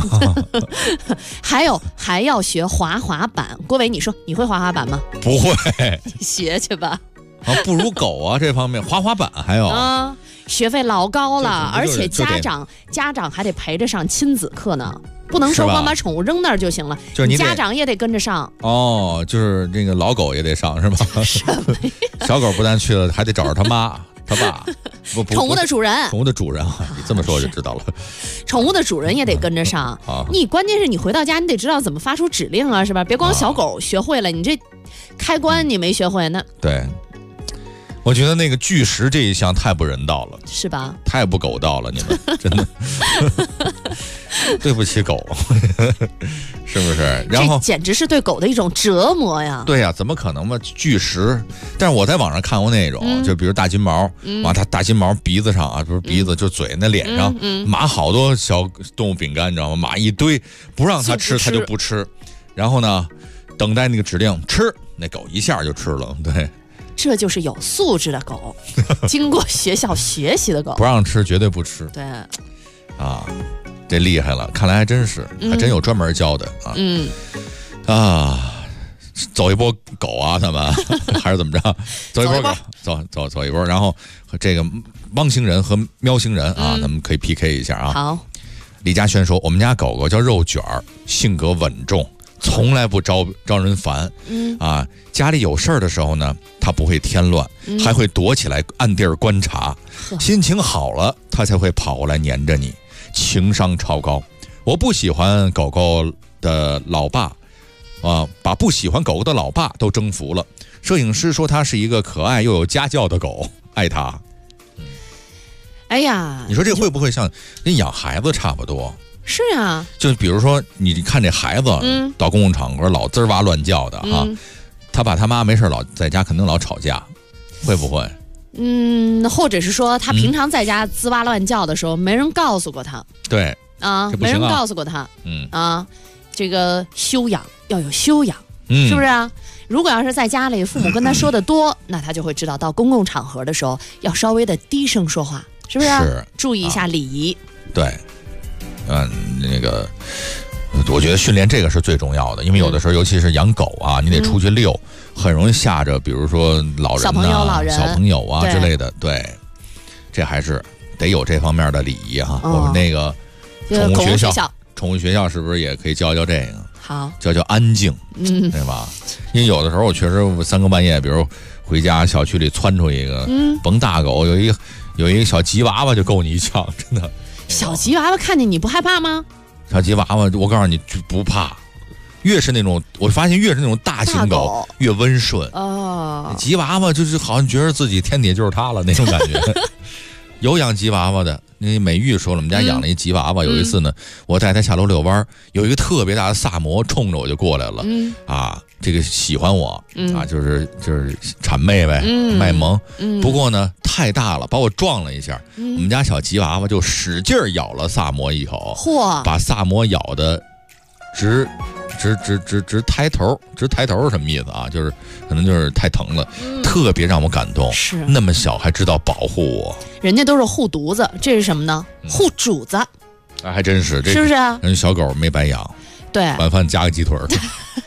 还要学滑滑板。郭伟，你说你会滑滑板吗？ 不会。 你学去吧。 啊，不如狗啊，这方面滑滑板还有啊，学费老高了，而且家长还得陪着上亲子课呢。不能说光把宠物扔那儿就行了， 就是你家长也得跟着上。 哦，就是那个老狗也得上是吧？ 什么呀？ 小狗不但去了，还得找着他妈他爸。 宠物的主人， 宠物的主人啊，你这么说就知道了。 宠物的主人也得跟着上。你关键是你回到家，你得知道怎么发出指令啊，是吧？别光小狗学会了，你这开关你没学会那。 对。我觉得那个拒食这一项太不人道了， 是吧？ 太不狗道了，你们真的，对不起狗，是不是？然后这简直是对狗的一种折磨呀！ 对呀，怎么可能嘛？拒食，但是我在网上看过那种，就比如大金毛，哇，它大金毛鼻子上啊，不是鼻子，就嘴那脸上码好多小动物饼干，你知道吗？码一堆，不让它吃，它就不吃。然后呢，等待那个指令吃，那狗一下就吃了，对。 这就是有素质的狗，经过学校学习的狗。 不让吃绝对不吃。 对， 啊，这厉害了，看来还真是，还真有专门教的啊。走一波狗啊，他们还是怎么着？走一波狗，走一波。然后这个汪星人和喵星人啊，他们可以 PK 一下啊。 好， 李嘉轩说，我们家狗狗叫肉卷儿，性格稳重。从来不招人烦，啊，家里有事儿的时候呢，他不会添乱，还会躲起来暗地儿观察，心情好了，他才会跑过来黏着你，情商超高。我不喜欢狗狗的老爸，把不喜欢狗狗的老爸都征服了。摄影师说他是一个可爱又有家教的狗，爱他。 哎呀， 你说这会不会像跟养孩子差不多？ 是啊， 就比如说你看这孩子，到公共场合老滋哇乱叫的哈，他爸他妈没事老在家肯定老吵架，会不会？ 或者是说他平常在家滋哇乱叫的时候，没人告诉过他。 对啊，没人告诉过他。这个修养要有修养，是不是啊？如果要是在家里，父母跟他说的多，那他就会知道到公共场合的时候要稍微的低声说话，是不是？ 是， 注意一下礼仪。 对。那个，我觉得训练这个是最重要的，因为有的时候，尤其是养狗啊，你得出去遛，很容易吓着，比如说老人呐、小朋友啊之类的。对，这还是得有这方面的礼仪哈。我们那个宠物学校是不是也可以教这个？ 好， 教安静，对吧？因为有的时候我确实3更半夜，比如回家小区里窜出一个甭大狗，有一个小吉娃娃就够你一呛，真的。 小吉娃娃看见你不害怕吗？ 小吉娃娃，我告诉你不怕，越是那种我发现越是那种大型狗越温顺哦。吉娃娃就是好像觉得自己天底就是它了那种感觉。有养吉娃娃的，那美玉说了，我们家养了一吉娃娃。有一次呢，我带它下楼遛弯，有一个特别大的萨摩冲着我就过来了。啊，这个喜欢我啊，就是谄媚呗，卖萌。不过呢，太大了，把我撞了一下。我们家小吉娃娃就使劲咬了萨摩一口，把萨摩咬的直抬头是什么意思啊？就是可能就是太疼了，特别让我感动。 是那么小还知道保护我， 人家都是护犊子，这是什么呢？护主子。 还真是， 是不是啊？ 人小狗没白养， 对， 晚饭加个鸡腿。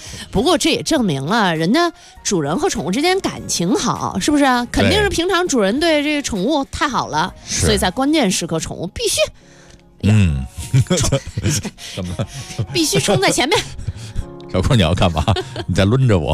不过这也证明了人家主人和宠物之间感情好，是不是啊？肯定是平常主人对这个宠物太好了，所以在关键时刻宠物必须， 怎么了？ 必须冲在前面。 小郭，你要干嘛？你在抡着我？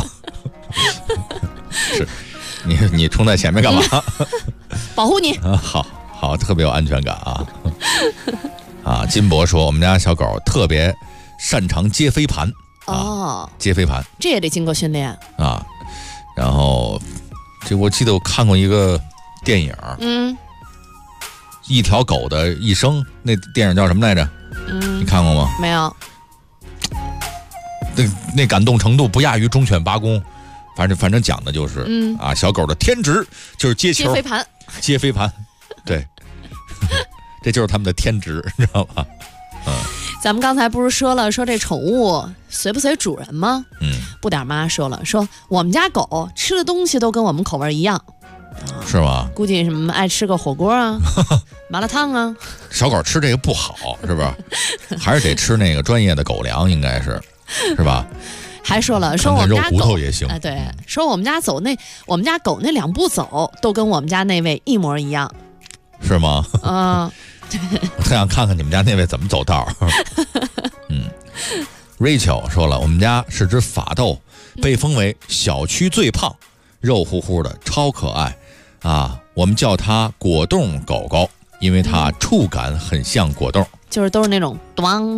是，你冲在前面干嘛？ 保护你。 好，特别有安全感啊！啊，金博说我们家小狗特别擅长接飞盘。接飞盘， 这也得经过训练啊。然后，我记得我看过一个电影，一条狗的一生，那电影叫什么来着？你看过吗？ 没有。 那感动程度不亚于忠犬八公，反正讲的就是，小狗的天职就是接球、接飞盘，对，这就是他们的天职，你知道吧？ 咱们刚才不是说了，说这宠物随不随主人吗？不点妈说了，说我们家狗吃的东西都跟我们口味一样， 是吗？ 估计什么爱吃个火锅啊、麻辣烫啊。 小狗吃这个不好，是吧？还是得吃那个专业的狗粮，应该是吧？ 还说了，说我们家肉骨头也行。 对，说我们家狗那2步走都跟我们家那位一模一样， 是吗？我特想看看你们家那位怎么走道。Rachel 说了，我们家是只法斗，被封为小区最胖，肉乎乎的，超可爱啊！我们叫它果冻狗狗，因为它触感很像果冻， 就是都是那种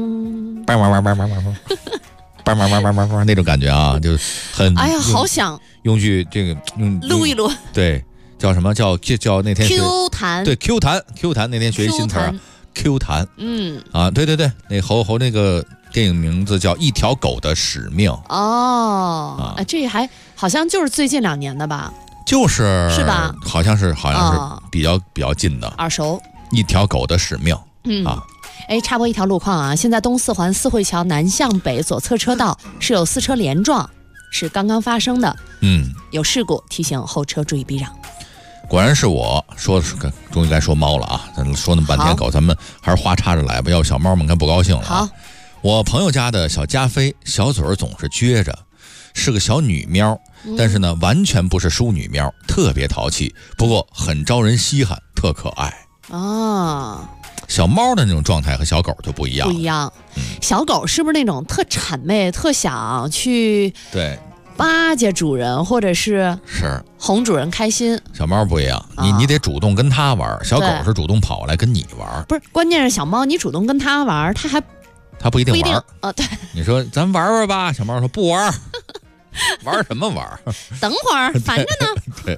那种感觉啊，就是很哎呀，好想用句这个录一录， 对。叫什么叫那天 Q 弹， 对 Q 弹那天学一新词儿 Q 弹，对，那猴那个电影名字叫《一条狗的使命》 这还好像就是最近2年的吧？ 是吧？ 好像是比较近的， 耳熟。 一条狗的使命， 插播一条路况啊，现在东四环四惠桥南向北左侧车道是有4车连撞，是刚刚发生的，有事故，提醒后车注意避让。 果然是我说，终于该说猫了啊！咱说那么半天狗，咱们还是花插着来吧，要不小猫们该不高兴了。 好， 我朋友家的小加菲，小嘴儿总是撅着，是个小女喵，但是呢，完全不是淑女喵，特别淘气，不过很招人稀罕，特可爱。小猫的那种状态和小狗就不一样。 小狗是不是那种特谄媚，特想去巴结主人，或者是哄主人开心？小猫不一样，你得主动跟它玩，小狗是主动跑来跟你玩。 不是，关键是小猫你主动跟它玩，它不一定玩对，你说咱玩玩吧，小猫说不玩。玩什么玩？ 等会儿烦着呢。 对，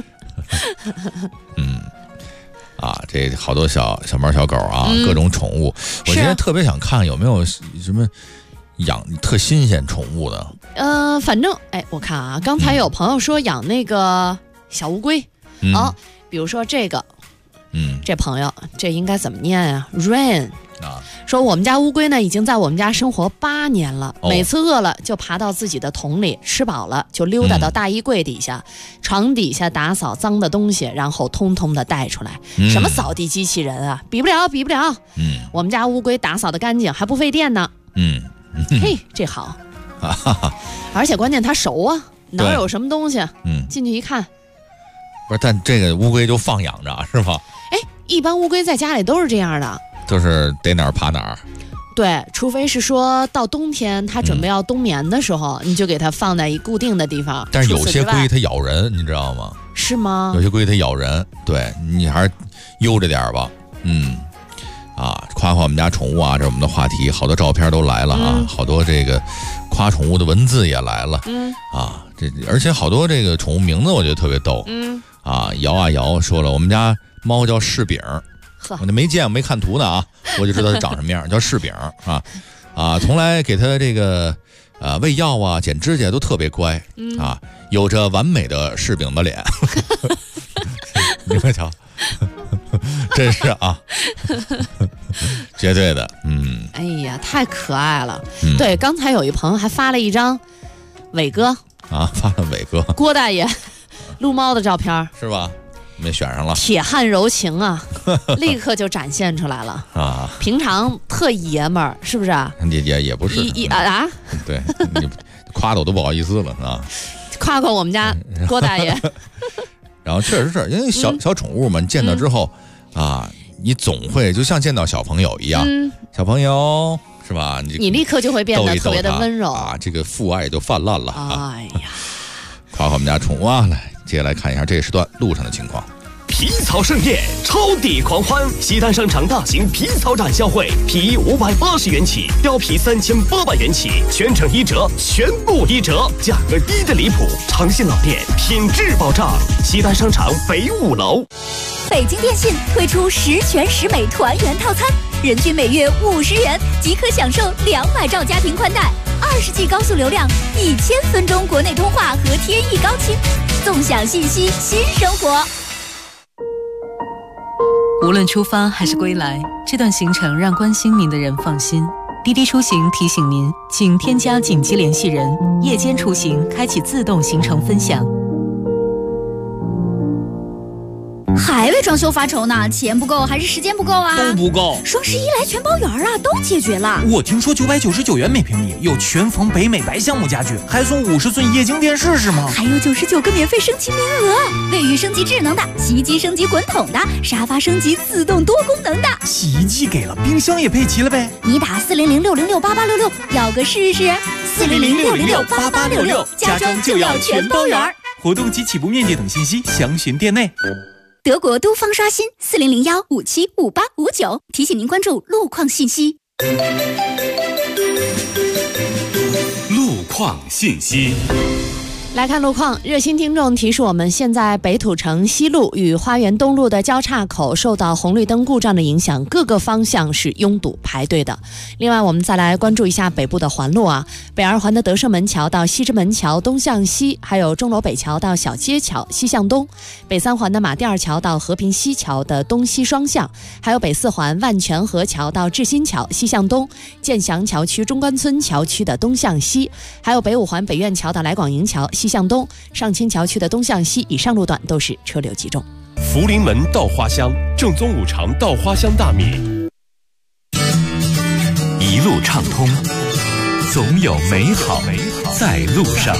这好多小猫小狗啊，各种宠物，我现在特别想看有没有什么养特新鲜宠物的。 反正我看啊，刚才有朋友说养那个小乌龟，比如说这个，这朋友这应该怎么念啊 ？Rain 说我们家乌龟呢已经在我们家生活8年了，每次饿了就爬到自己的桶里，吃饱了就溜达到大衣柜底下、床底下打扫脏的东西，然后通通的带出来。什么扫地机器人啊，比不了。我们家乌龟打扫的干净，还不费电呢。嘿，这好。而且关键它熟啊，哪有什么东西？进去一看， 不是，但这个乌龟就放养着是吧？ 一般乌龟在家里都是这样的， 就是逮哪儿爬哪儿。 对，除非是说到冬天它准备要冬眠的时候，你就给它放在一固定的地方。 但是有些龟它咬人，你知道吗？ 是吗？ 有些龟它咬人，对，你还是悠着点吧。夸我们家宠物啊，这是我们的话题，好多照片都来了啊，好多这个夸宠物的文字也来了，而且好多这个宠物名字我觉得特别逗，摇啊摇说了，我们家猫叫柿饼，我就没见过没看图呢啊，我就知道它长什么样，叫柿饼从来给它这个喂药啊、剪指甲都特别乖有着完美的柿饼的脸，你们瞧。真是啊，绝对的， 哎呀，太可爱了。对，刚才有一朋友还发了一张伟哥发了伟哥郭大爷撸猫的照片， 是吧？没选上了， 铁汉柔情啊，立刻就展现出来了平常特爷们儿，是不是？ 也不是对， 夸的我都不好意思了啊。 夸夸我们家郭大爷。 然后确实是因为小宠物们见到之后啊，你总会就像见到小朋友一样，小朋友是吧？你立刻就会变得特别的温柔啊，这个父爱就泛滥了。 哎呀， 夸夸我们家宠物啊！来，接下来看一下这时段路上的情况。 皮草盛宴，超抵狂欢！西单商场大型皮草展销会，皮衣580元起，貂皮3800元起，全程1折，全部1折，价格低的离谱，诚信老店，品质保障。西单商场北5楼。 北京电信推出10全10美团圆套餐，人均每月50元即可享受200兆家庭宽带，20G 高速流量，1000分钟国内通话和天翼高清，纵享信息新生活。 无论出发还是归来，这段行程让关心您的人放心。滴滴出行提醒您，请添加紧急联系人，夜间出行开启自动行程分享。 还为装修发愁呢？钱不够还是时间不够啊？ 都不够。 双11来全包圆啊，都解决了。 我听说999元每平米有全缝北美白橡木家具，还送50寸液晶电视是吗？ 还有99个免费升级名额，卫浴升级智能的，洗衣机升级滚筒的，沙发升级自动多功能的。 洗衣机给了，冰箱也配齐了呗。 你打400-606-8866，要个试试。400-606-8866，家装就要全包圆。 活动及起步面积等信息详询店内。 德国都方刷新400-1575859，提醒您关注路况信息。 路况信息。 来看路况，热心听众提示我们，现在北土城西路与花园东路的交叉口受到红绿灯故障的影响，各个方向是拥堵排队的。另外我们再来关注一下北部的环路啊，北二环的德胜门桥到西直门桥东向西，还有钟楼北桥到小街桥西向东，北三环的马甸二桥到和平西桥的东西双向，还有北四环万泉河桥到志新桥西向东，建祥桥区中关村桥区的东向西，还有北五环北苑桥到来广营桥西向东，上清桥区的东向西以上路段都是车流集中。 福临门稻花香，正宗五常稻花香大米， 一路畅通，总有美好在路上。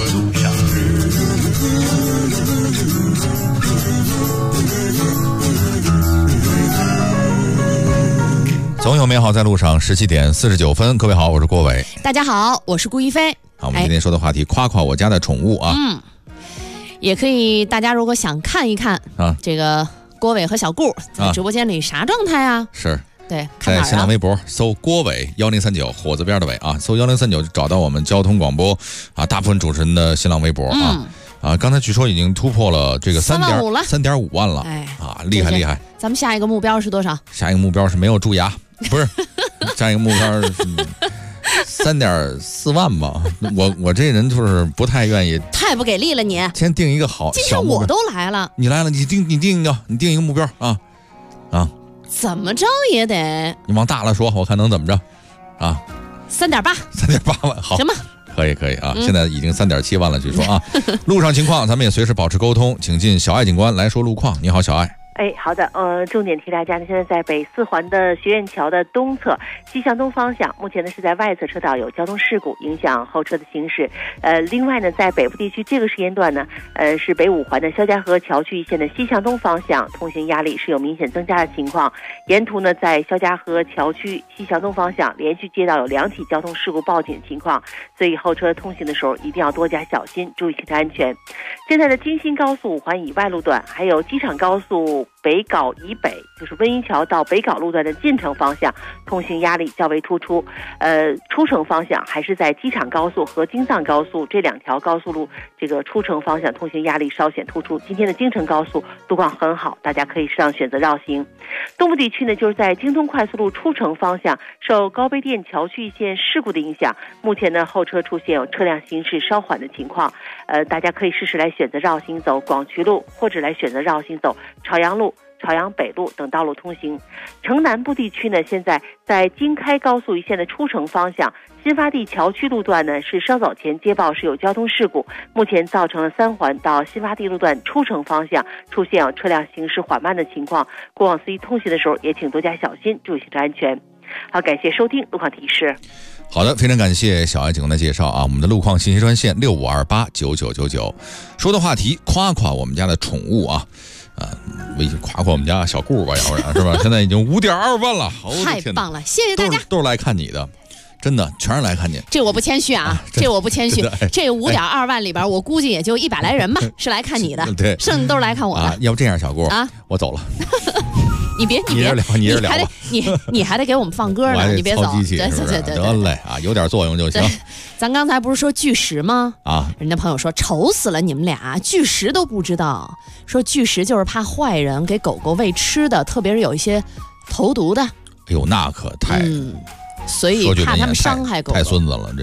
总有美好在路上。17点49分，各位好，我是郭伟。 大家好，我是顾一飞。 好，我们今天说的话题，夸夸我家的宠物啊。 也可以，大家如果想看一看啊，这个郭伟和小顾在直播间里啥状态啊？ 是。 对， 在新浪微博搜郭伟1039，火字边的伟啊，搜1039就找到我们交通广播啊，大部分主持人的新浪微博啊。刚才据说已经突破了这个3.5万了， 哎啊，厉害厉害！ 咱们下一个目标是多少？ 下一个目标是没有蛀牙，不是，下一个目标是3.4万吧。我这人就是不太愿意， 太不给力了你。 先定一个好， 今天我都来了， 你来了，你定一个目标啊。 怎么着也得， 你往大了说，我看能怎么着啊？3.8万，好， 行吧。 可以啊，现在已经3.7万了，据说啊。路上情况咱们也随时保持沟通，请进小爱警官来说路况。你好，小爱。 好的，重点提大家呢，现在在北四环的学院桥的东侧西向东方向，目前呢是在外侧车道有交通事故，影响后车的行驶。另外呢，在北部地区这个时间段呢，是北五环的肖家河桥区一线的西向东方向，通行压力是有明显增加的情况。沿途呢，在肖家河桥区西向东方向连续接到有2起交通事故报警情况，所以后车通行的时候一定要多加小心，注意行车安全。现在的京新高速5环以外路段，还有机场高速北碘以北，就是温榆桥到北碘路段的进城方向，通行压力较为突出。出城方向还是在机场高速和京藏高速这2条高速路，这个出城方向通行压力稍显突出。今天的京承高速路况很好，大家可以适当选择绕行。东部地区呢，就是在京通快速路出城方向，受高碑店桥区一线事故的影响，目前呢后车出现有车辆行驶稍缓的情况。大家可以试试来选择绕行走广渠路，或者来选择绕行走朝阳路、朝阳北路等道路通行。城南部地区呢，现在在京开高速一线的出城方向，新发地桥区路段呢是稍早前接报是有交通事故，目前造成了3环到新发地路段出城方向出现有车辆行驶缓慢的情况，过往司机通行的时候也请多加小心，注意行车安全。好，感谢收听路况提示。 好的，非常感谢小爱警官的介绍啊！我们的路况信息专线65289999，说的话题夸夸我们家的宠物啊，微信夸夸我们家小顾吧，要不然是吧？现在已经5.2万了，好的太天棒了，谢谢大家， 都是来看你的。真的，全是来看你。 这我不谦虚啊，这我不谦虚。这5.2万里边，我估计也就100来人吧，是来看你的。 对， 剩下都是来看我的。 啊，要不这样，小顾啊，我走了。你还得给我们放歌呢，你别走。 对，得嘞啊，有点作用就行。 咱刚才不是说巨食吗？ 啊， 人家朋友说愁死了你们俩，巨食都不知道。说巨食就是怕坏人给狗狗喂吃的，特别是有一些投毒的。 哎呦，那可太。 所以怕他们伤害狗狗， 太孙子了，这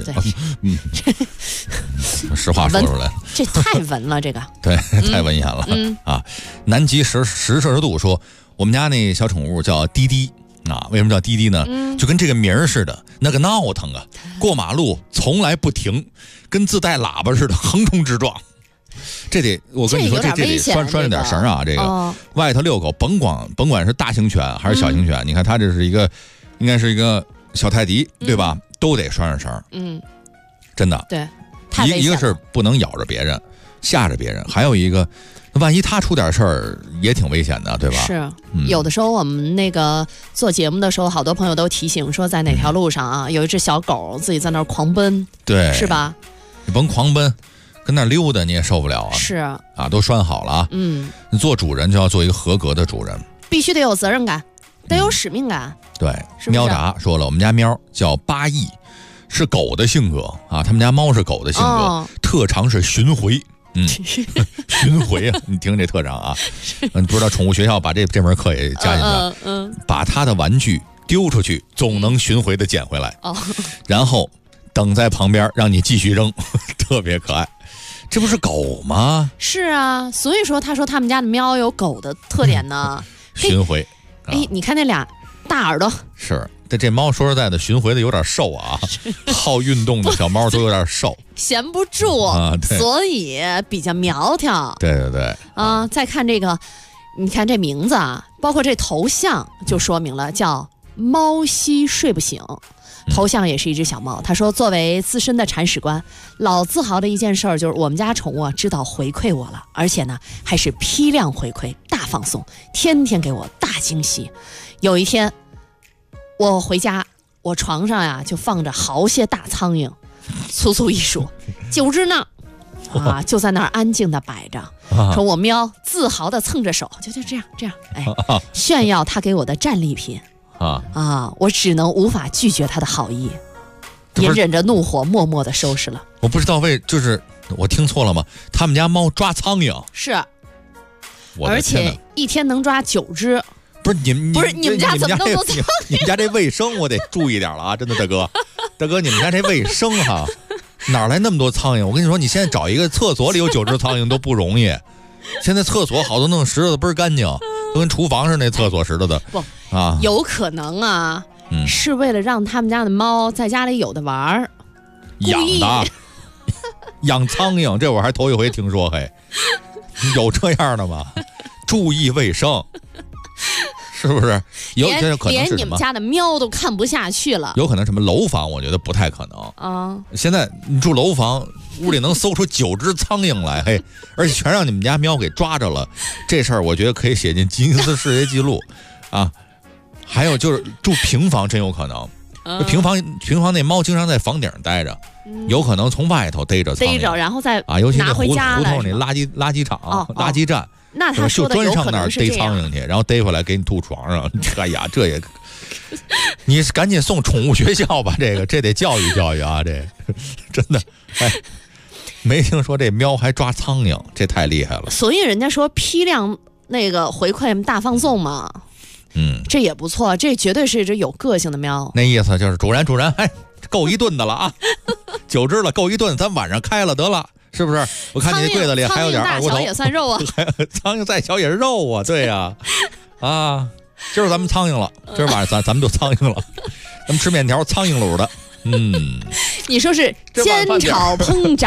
实话说出来， 这太文了，这个对，太文言了啊！南极10摄氏度说，我们家那小宠物叫滴滴啊，为什么叫滴滴呢？就跟这个名儿似的，那个闹腾啊，过马路从来不停，跟自带喇叭似的横冲直撞。这得我跟你说，这得拴着点绳啊！这个外头遛狗，甭管是大型犬还是小型犬，你看它这是一个，应该是一个。小泰迪对吧？都得拴上绳。真的。对，一个是不能咬着别人，吓着别人；还有一个，万一他出点事儿，也挺危险的，对吧？ 是。有的时候我们那个做节目的时候，好多朋友都提醒说，在哪条路上啊，有一只小狗自己在那儿狂奔， 对， 是吧？ 你甭狂奔，跟那溜达你也受不了啊。 是啊， 都拴好了啊。你做主人就要做一个合格的主人， 必须得有责任感。得有使命感。 对，喵达说了，我们家喵叫8亿，是狗的性格啊。他们家猫是狗的性格，特长是巡回。巡回啊！你听这特长啊，不知道宠物学校把这门课也加进去。把他的玩具丢出去，总能巡回的捡回来。然后等在旁边让你继续扔，特别可爱。这不是狗吗？ 是啊，所以说他说他们家的喵有狗的特点呢。 巡回。 你看那俩大耳朵， 是这猫说实在的，巡回的有点瘦啊，好运动的小猫都有点瘦， 闲不住啊，所以比较苗条。 对啊，再看这个，你看这名字啊，包括这头像就说明了，叫猫兮睡不醒。头像也是一只小猫。他说，作为资深的铲屎官，老自豪的一件事就是我们家宠物知道回馈我了，而且呢还是批量回馈，大放送，天天给我大惊喜。有一天我回家，我床上呀就放着好些大苍蝇，粗粗一数9只呢啊，就在那儿安静的摆着。说我喵自豪的蹭着手，就这样，哎，炫耀他给我的战利品。我只能无法拒绝他的好意，也忍着怒火默默的收拾了。 我不知道就是我听错了吗？他们家猫抓苍蝇是，而且一天能抓9只。 不是你们家怎么那么多苍蝇？ 你们家这卫生我得注意点了啊！真的，大哥，你们家这卫生哈，哪来那么多苍蝇？我跟你说，你现在找一个厕所里有9只苍蝇都不容易。现在厕所好多弄拾掇的倍儿干净，都跟厨房似的，那厕所拾掇的。 不啊，有可能啊，是为了让他们家的猫在家里有的玩儿， 养的，养苍蝇，这我还头一回听说，嘿，有这样的吗？注意卫生，是不是？ 连你们家的喵都看不下去了。 有可能什么楼房，我觉得不太可能啊。现在你住楼房，屋里能搜出9只苍蝇来，嘿，而且全让你们家喵给抓着了，这事儿我觉得可以写进吉尼斯世界纪录啊。还有就是住平房，真有可能。平房那猫经常在房顶待着，有可能从外头逮着苍蝇， 然后再尤其那胡同里垃圾场、垃圾站。 那他说的就专上那儿逮苍蝇去，然后逮回来给你吐床上。哎呀，这也，你赶紧送宠物学校吧，这得教育教育啊，这真的，哎，没听说这喵还抓苍蝇，这太厉害了。 所以人家说批量那个回馈大放送嘛，这也不错，这绝对是一只有个性的喵。 那意思就是主人，哎，够一顿的了啊，9只了，够一顿，咱晚上开了得了。是不是？我看你柜子里还有点二锅头， 苍蝇大小也算肉啊。 苍蝇再小也是肉啊，对呀，啊，今儿咱们苍蝇了，今儿晚上咱们就苍蝇了，咱们吃面条苍蝇卤的， 你说是煎炒烹炸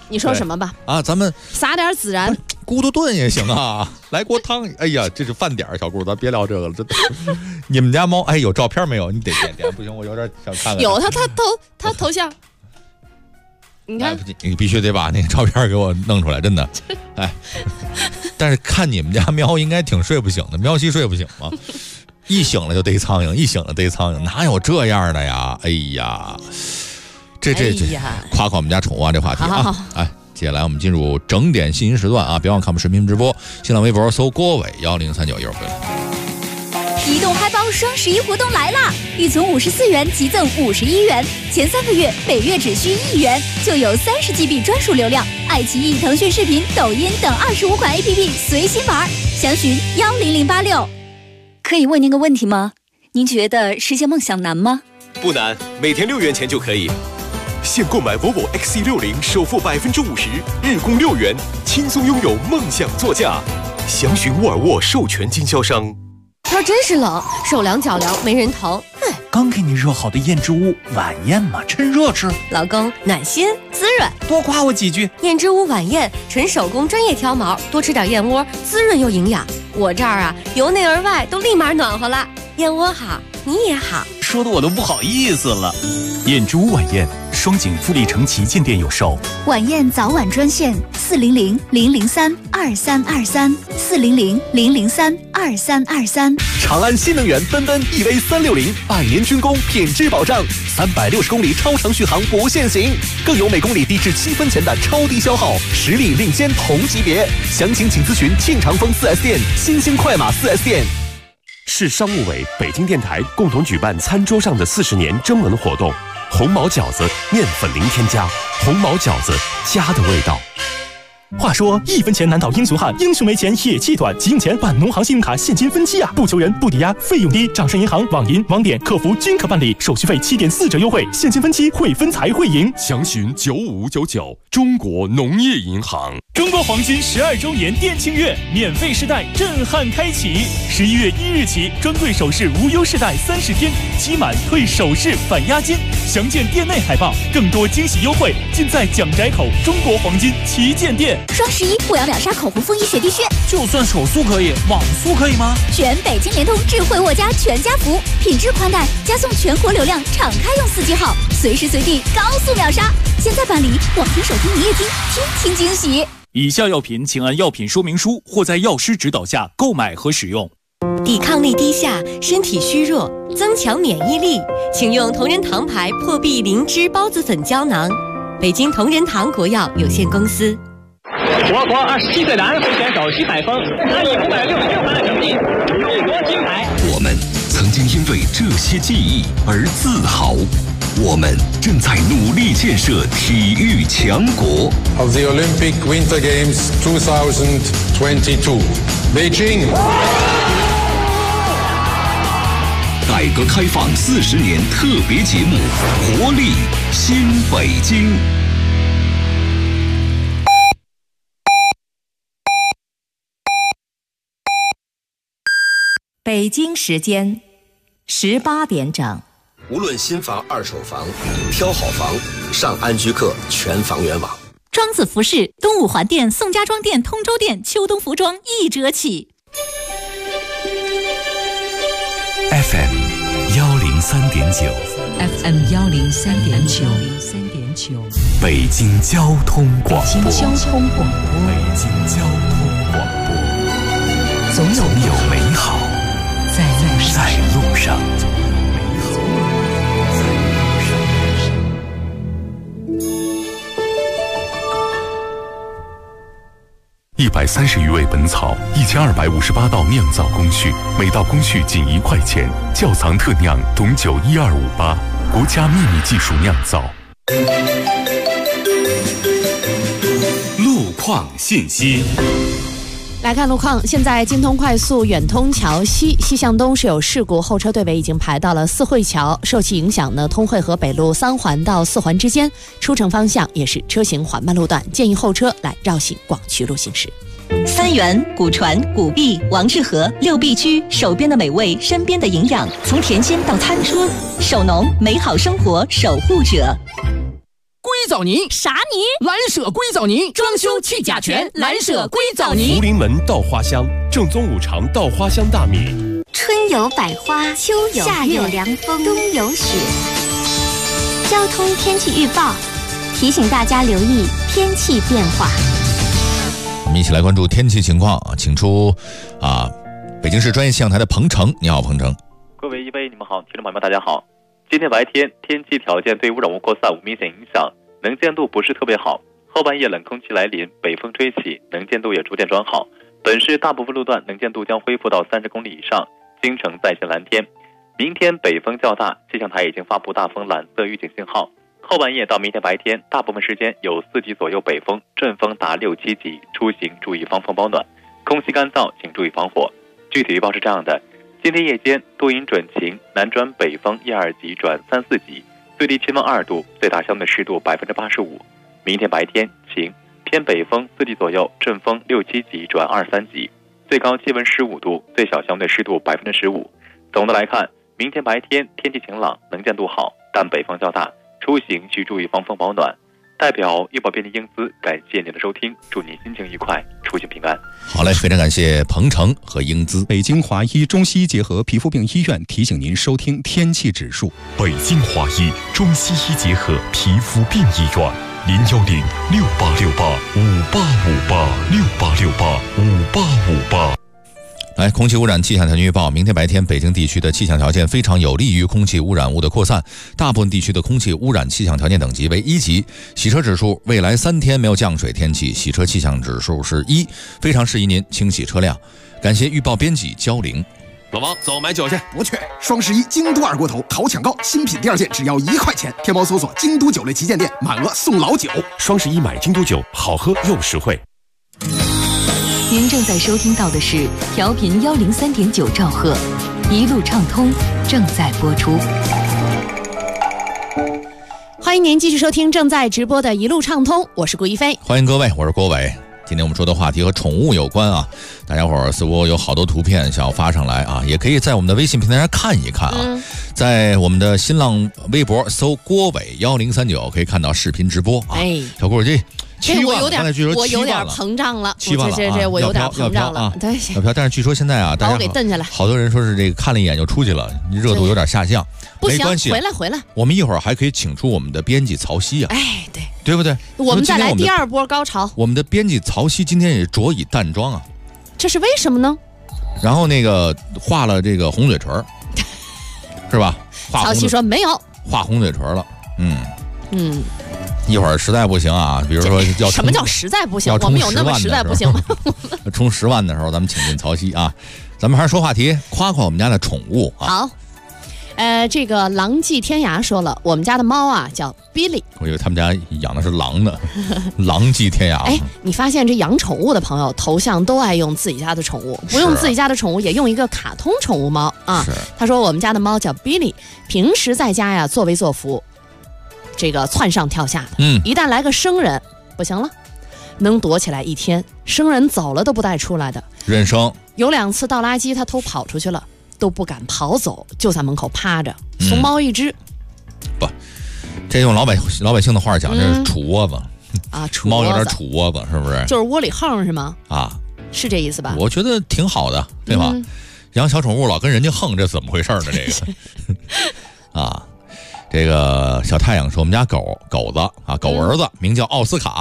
你说什么吧？ 啊，咱们撒点孜然， 咕嘟炖也行啊，来锅汤。哎呀，这是饭点儿，小顾，咱别聊这个了。这你们家猫，哎，有照片没有？你得点，不行，我有点想看看。 有他头像，你看， 你必须得把那个照片给我弄出来，真的。哎，但是看你们家喵应该挺睡不醒的，喵西睡不醒吗？一醒了就逮苍蝇，一醒了逮苍蝇，哪有这样的呀？哎呀，这夸夸我们家宠物啊，这话题啊。 好哎，接下来我们进入整点信息时段啊，别忘看我们视频直播，新浪微博搜郭伟1039，一会儿回来。 移动嗨包双11活动来啦！预存54元即赠51元，前3个月每月只需1元，就有30GB 专属流量。爱奇艺、腾讯视频、抖音等25款 APP 随心玩，详询10086。 可以问您个问题吗？您觉得实现梦想难吗？ 不难，每天6元钱就可以。现购买 Volvo XC60，首付50%，日供6元，轻松拥有梦想座驾。详询沃尔沃授权经销商。 天真是冷，手凉脚凉没人疼。 刚给你热好的燕之屋晚宴嘛，趁热吃。 老公暖心滋润， 多夸我几句。 燕之屋晚宴纯手工专业挑毛，多吃点燕窝，滋润又营养。我这儿啊，由内而外都立马暖和了。燕窝好，你也好， 说的我都不好意思了。燕之屋晚宴，双井富力城旗舰店有售。 晚宴早晚专线400-003-2323，400-003-2323。 长安新能源奔奔 EV360，100年军工品质保障，360公里超长续航不限行，更有每公里低至7分钱的超低消耗，实力领先同级别。详情请咨询庆长丰 4S 店、新兴快马 4S 店。 市商务委、北京电台共同举办餐桌上的40年征文活动，红毛饺子面粉零添加，红毛饺子家的味道。 话说1分钱难倒英雄汉，英雄没钱也气短，急用钱办农行信用卡现金分期啊！不求人，不抵押，费用低，掌上银行、网银、网点、客服均可办理，手续费7.4折优惠，现金分期会分财会赢。 详询9599，中国农业银行。 中国黄金12周年店庆月，免费试戴震撼开启！11月1日起，专柜首饰无忧试戴30天，期满退首饰返押金。详见店内海报，更多惊喜优惠尽在蒋宅口中国黄金旗舰店。 双11不要秒杀口红、风衣、雪地靴， 就算手速可以，网速可以吗？ 选北京联通智慧沃家全家福，品质宽带，加送全国流量，敞开用4G 号，随时随地高速秒杀。现在办理网听、手听、营业厅，听惊喜。 以下药品请按药品说明书或在药师指导下购买和使用。 抵抗力低下，身体虚弱，增强免疫力，请用同仁堂牌破壁灵芝孢子粉胶囊。北京同仁堂国药有限公司。 我国27岁男会选手徐海峰拿以566分的成绩勇夺金牌。 我们曾经因为这些记忆而自豪，我们正在努力建设体育强国。 Of the Olympic Winter Games 2022, Beijing。 改革开放40年特别节目，活力新北京。 北京时间18点整。 无论新房、二手房，挑好房，上安居客全房源网。 庄子服饰，东五环店、宋家庄店、通州店秋冬服装1折起。 FM 103.9 FM 103.9 北京交通广播。 北京交通广播。 北京交通广播。总有美好在路上。 130余味本草，1258道酿造工序，每道工序仅1块钱。窖藏特酿董酒12588，国家秘密技术酿造。 路况信息。 来看路况，现在京通快速远通桥西向东是有事故，后车队尾已经排到了四惠桥，受其影响呢，通惠河北路3环到4环之间出城方向也是车行缓慢路段，建议后车来绕行广渠路行驶。 三元、古传、古币、王致和6必居，手边的美味，身边的营养，从甜心到餐桌，守农美好生活守护者。 归藻泥。 啥泥？ 蓝舍硅藻泥，装修去甲醛，蓝舍硅藻泥。 福临门稻花香，正宗五常稻花香大米。 春有百花，秋有夏有凉风，冬有雪。交通天气预报提醒大家留意天气变化。 我们一起来关注天气情况，请出北京市专业气象台的彭程。你好，彭程。 各位一杯，你们好，听众朋友们大家好。今天白天天气条件对污染物扩散无明显影响，能见度不是特别好。后半夜冷空气来临，北风吹起，能见度也逐渐转好。本市大部分路段能见度将恢复到30公里以上，京城再现蓝天。明天北风较大，气象台已经发布大风蓝色预警信号。后半夜到明天白天，大部分时间有4级左右北风，阵风达6、7级，出行注意防风保暖。空气干燥，请注意防火。具体预报是这样的：今天夜间多云转晴，南转北风1、2级转3、4级，最低气温2度，最大相对湿度85%。明天白天晴，偏北风4级左右，阵风6、7级转2、3级，最高气温15度，最小相对湿度15%。总的来看，明天白天天气晴朗，能见度好，但北风较大，出行需注意防风保暖。代表医保编辑英姿感谢您的收听，祝您心情愉快，出行平安。 好嘞，非常感谢彭程和英姿。 北京华医中西医结合皮肤病医院提醒您收听天气指数。 北京华医中西医结合皮肤病医院，010-6868-5858，6868-5858。 来，空气污染气象条件预报：明天白天，北京地区的气象条件非常有利于空气污染物的扩散，大部分地区的空气污染气象条件等级为1级。洗车指数，未来3天没有降水天气，洗车气象指数是1，非常适宜您清洗车辆。感谢预报编辑焦玲。 老王，走买酒去。 不去。双11京都二锅头好抢购，新品第2件只要1块钱。天猫搜索京都酒类旗舰店，满额送老酒。 双11买京都酒，好喝又实惠。 您正在收听到的是调频103.9兆赫，一路畅通正在播出。 欢迎您继续收听正在直播的一路畅通，我是顾一飞。 欢迎各位，我是郭伟。今天我们说的话题和宠物有关啊，大家伙儿似乎有好多图片想要发上来啊，也可以在我们的微信平台上看一看啊。在我们的新浪微博搜郭伟1039可以看到视频直播啊。小郭这我有点膨胀了，这我有点膨胀了，对， 要飘。但是据说现在啊，大家给蹬下来， 好多人说是这个看了一眼就出去了，热度有点下降。没关系， 回来。 我们一会儿还可以请出我们的编辑曹曦啊，对不对？ 我们再来第2波高潮。 我们的编辑曹曦今天也着以淡妆啊， 这是为什么呢？ 然后那个画了这个红嘴唇，是吧？ 曹曦说没有， 画红嘴唇了，一会儿实在不行啊，比如说要什么叫实在不行？我们有那么实在不行吗？ 充10万的时候，咱们请进曹曦啊。咱们还是说话题，夸夸我们家的宠物啊。 好，这个狼迹天涯说了，我们家的猫啊叫 Billy。 我以为他们家养的是狼呢，狼迹天涯。 你发现这养宠物的朋友头像都爱用自己家的宠物，不用自己家的宠物也用一个卡通宠物猫啊。他说我们家的猫叫 Billy， 平时在家呀作威作福。这个窜上跳下的，一旦来个生人，不行了，能躲起来1天，生人走了都不带出来的。 人生有2次倒垃圾，他偷跑出去了，都不敢跑走，就在门口趴着。怂猫一只， 不，这用老百姓的话讲，这是杵窝子啊， 猫有点杵窝子，是不是？ 就是窝里横是吗？ 啊， 是这意思吧？ 我觉得挺好的，对吧？养小宠物老跟人家横，这怎么回事呢？这个啊。这个小太阳说，我们家狗子啊，狗儿子名叫奥斯卡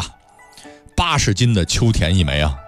，80斤的秋田一枚啊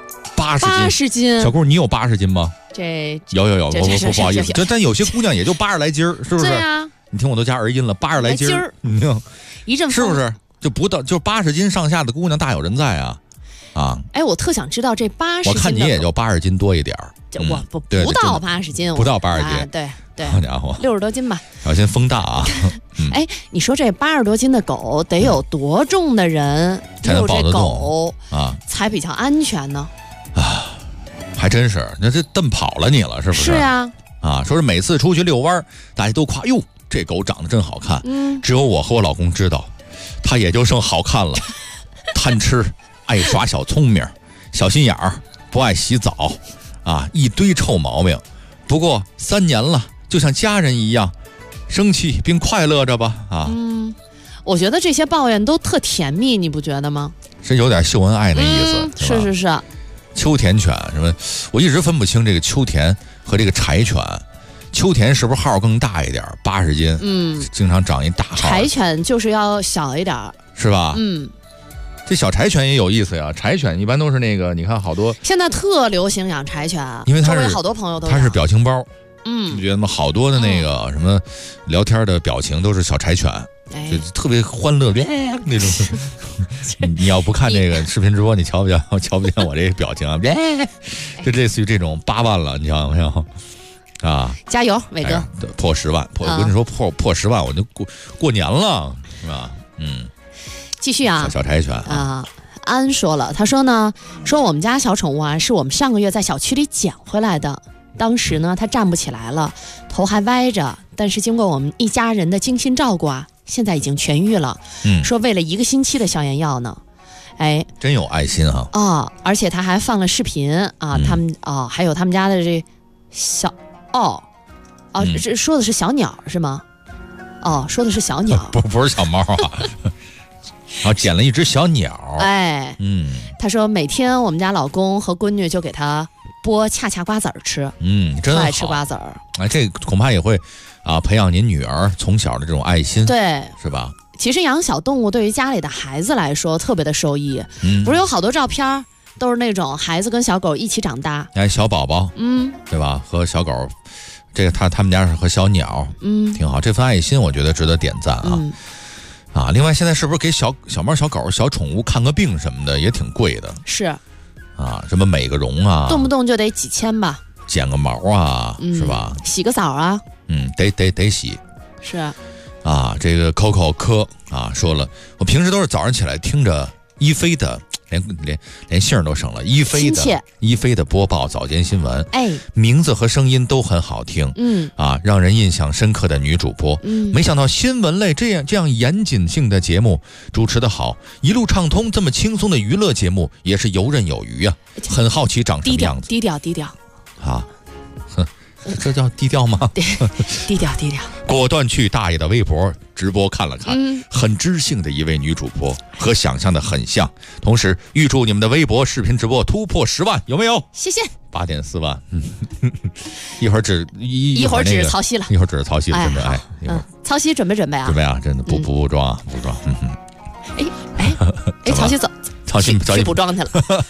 ，80斤。小姑，你有80斤吗？有，我不好意思，但有些姑娘也就80来斤，是不是？ 对啊。 你听我都加儿音了，80来斤，你听， 一阵是不是？就不到，就80斤上下的姑娘大有人在啊。 我特想知道这80斤， 我看你也就80斤多一点我不到80斤， 不到80斤， 对， 好家伙 ，60多斤吧。 小心风大啊！ 你说这80多斤的狗得有多重的人才能抱得动啊，才比较安全呢？ 还真是，那这蹬跑了你了，是不是？ 是啊。 说是每次出去遛弯，大家都夸哟，这狗长得真好看。只有我和我老公知道，它也就剩好看了，贪吃，爱耍小聪明，小心眼儿，不爱洗澡。一堆臭毛病，不过3年了，就像家人一样，生气并快乐着吧。 我觉得这些抱怨都特甜蜜，你不觉得吗？ 是有点秀恩爱那意思， 是。 秋田犬什么，我一直分不清这个秋田和这个柴犬。秋田是不是号更大一点，80斤？经常长一大号。 柴犬就是要小一点， 是吧？这小柴犬也有意思呀。柴犬一般都是那个，你看好多现在特流行养柴犬， 因为它是好多朋友都它是表情包。 你不觉得吗？好多的那个什么聊天的表情都是小柴犬，就特别欢乐那种。你要不看这个视频直播，你瞧不见我这表情啊？就类似于这种8万了，你瞧没有？啊！ 加油，伟哥！ 破10万，我跟你说破10万，我就过年了，是吧？ 继续啊！ 小柴犬啊！安说了，他说呢，我们家小宠物啊，是我们上个月在小区里捡回来的。当时呢，它站不起来了，头还歪着，但是经过我们一家人的精心照顾啊，现在已经痊愈了。说喂了1个星期的消炎药呢，哎， 真有爱心啊！ 而且他还放了视频啊，他们还有他们家的这小这说的是小鸟是吗？说的是小鸟， 不是小猫啊。捡了一只小鸟，他说每天我们家老公和闺女就给他剥恰恰瓜子儿吃，真好，爱吃瓜子儿。这恐怕也会培养您女儿从小的这种爱心，对，是吧？其实养小动物对于家里的孩子来说特别的受益，不是有好多照片都是那种孩子跟小狗一起长大，小宝宝，对吧？和小狗，这个他们家是和小鸟，挺好，这份爱心我觉得值得点赞啊。另外现在是不是给小猫、小狗、小宠物看个病什么的也挺贵的？是什么美个容啊，动不动就得几千吧，剪个毛啊，是吧？洗个澡啊，得洗，是这个 Coco 科说了，我平时都是早上起来听着一飞的，连姓都省了，一飞的播报早间新闻，名字和声音都很好听，让人印象深刻的女主播，没想到新闻类这样严谨性的节目主持的好，一路畅通，这么轻松的娱乐节目也是游刃有余啊，很好奇长什么样子。低调这叫低调吗？低调。果断去大爷的微博直播看了看，很知性的一位女主播，和想象的很像。同时预祝你们的微博视频直播突破10万，有没有？谢谢。8.4万，一会儿只曹曦了，准备曹曦准备啊，真的不装啊，不装。曹曦走，曹曦去补妆去了。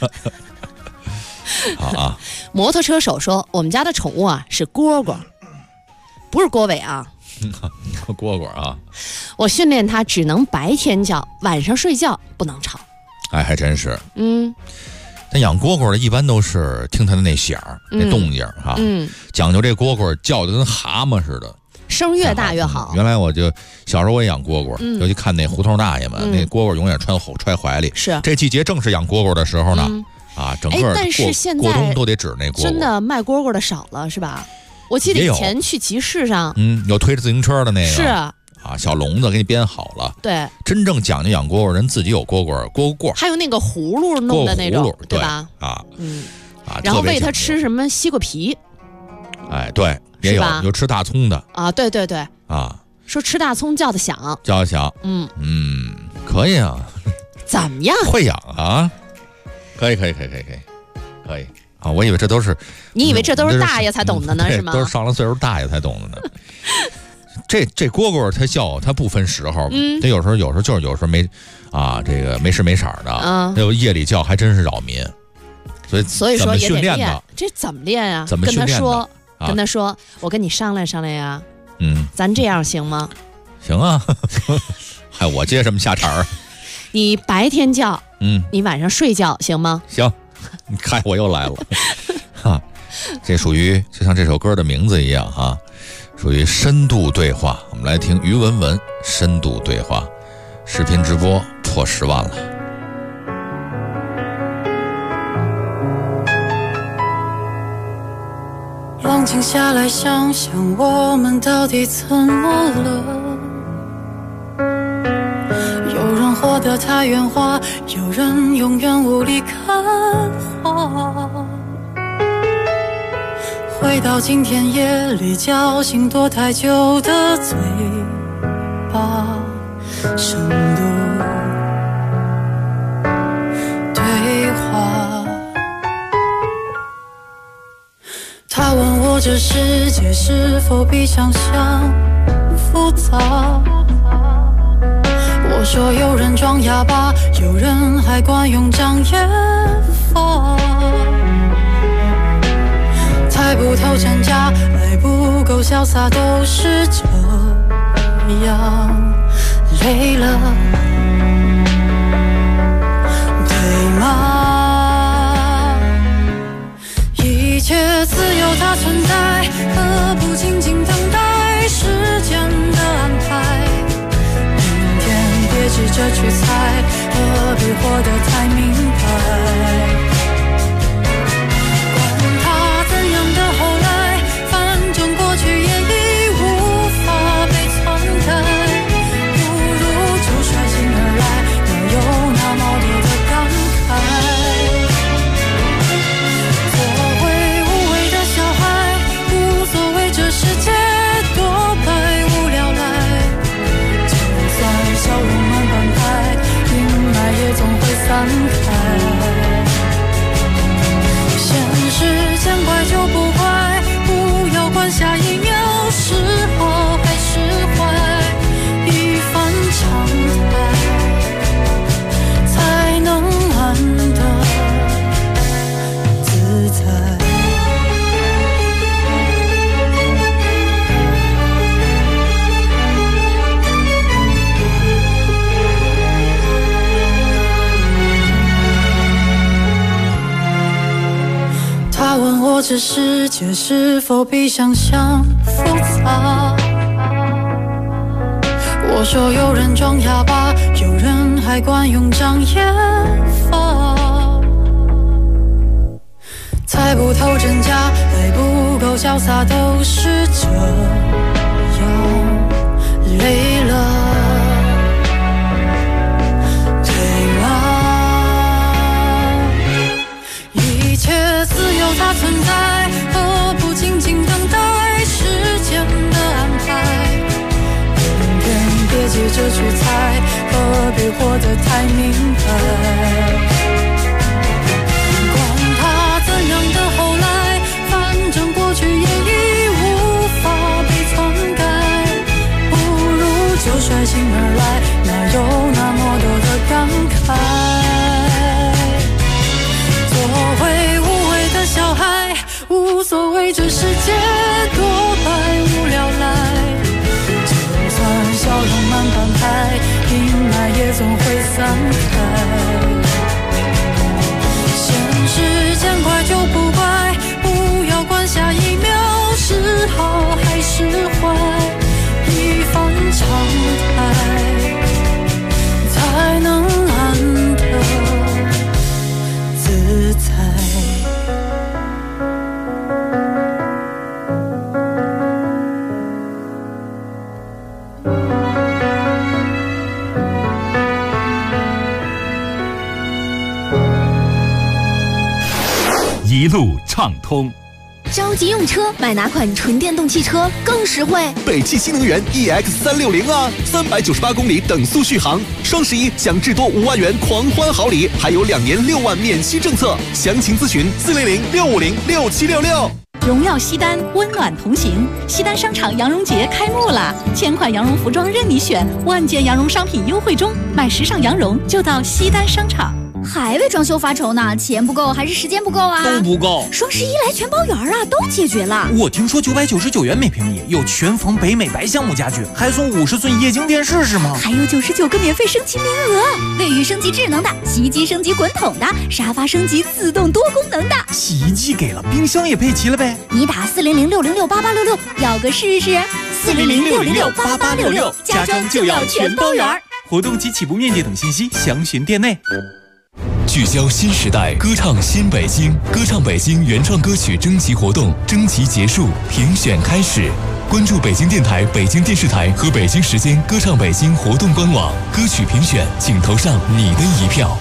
好摩托车手说，我们家的宠物是蝈蝈，不是郭伟啊。蝈蝈我训练它只能白天叫，晚上睡觉不能吵。还真是。但养蝈蝈的一般都是听它的那响儿，那动静讲究这蝈蝈叫的跟蛤蟆似的，声越大越好。原来我就小时候我也养蝈蝈，尤其看那胡同大爷们，那蝈蝈永远揣怀里。是这季节正是养蝈蝈的时候呢。整个但是现在过冬都得指那蝈蝈，真的卖蝈蝈的少了是吧？我记得以前去集市上，有推着自行车的那个，是小笼子给你编好了。对，真正讲究养蝈蝈人自己有蝈蝈，还有那个葫芦弄的那种，对吧？然后喂它吃什么西瓜皮？对，也有吃大葱的对说吃大葱叫得响，可以啊。怎么样？会养啊？可以我以为这都是你以为这都是大爷才懂的呢，是吗？都是上了岁数大爷才懂的呢。这蝈蝈它叫它不分时候，它有时候就是有时候没这个没时没色的，有夜里叫还真是扰民。所以说也得练，这怎么练啊？怎么训练的？跟他说，我跟你商量商量呀。咱这样行吗？行啊。嗨，我接什么下茬儿？你白天叫，你晚上睡觉行吗？行。你看我又来了。这属于就像这首歌的名字一样属于深度对话。我们来听于文文深度对话，视频直播破10万了。 冷静下来想想，我们到底怎么了？有人活得太圆滑，有人永远无力看花。回到今天夜里，叫醒躲太久的嘴巴， 深度对话。他问我这世界是否比想象复杂，我说有人装哑巴，有人还惯用障眼法，猜不透真假，爱不够潇洒，都是这样，累了，对吗？一切自由它存在，何不静静等待时间的安排？明天别急着去猜，何必活得太明白？散开，现实见怪就不怪，不要管下一秒是好还是坏，一番常态才能安得自在。他问我这世界是否比想象复杂，我说有人装哑巴，有人还惯用障眼法，猜不透真假，爱不够潇洒，都是这样，累了。它存在，何不静静等待时间的安排？明天别急着去猜，何必活得太明白？管它怎样的后来，反正过去也已无法被篡改，不如就率性而来，哪有那么多的感慨？作为小孩无所谓，这世界多百无聊赖，就算笑容满半拍，阴霾也总会散开。现实见怪就不怪，不要管下一秒是好还是坏，一番常态才能安得自在。 一路畅通， 着急用车，买哪款纯电动汽车更实惠？ 北汽新能源 EX360啊，398公里等速续航，双11享至多5万元狂欢好礼，还有2年6万免息政策，详情咨询400-650-6766。 荣耀西单，温暖同行。西单商场羊绒节开幕啦！1000款羊绒服装任你选，万件羊绒商品优惠中，买时尚羊绒就到西单商场。 还为装修发愁呢？钱不够还是时间不够啊？ 都不够。 双11来全包圆啊，都解决了。 我听说999元每平米有全房北美白橡木家具，还送50寸液晶电视是吗？ 还有99个免费升级名额，卫浴升级智能的，洗衣机升级滚筒的，沙发升级自动多功能的。 洗衣机给了，冰箱也配齐了呗？ 你打400-606-8866，要个试试。400-606-8866，家装就要全包圆。 活动及起步面积等信息详询店内。 聚焦新时代，歌唱新北京，歌唱北京原创歌曲征集活动征集结束，评选开始。关注北京电台、北京电视台和北京时间歌唱北京活动官网，歌曲评选，请投上你的一票。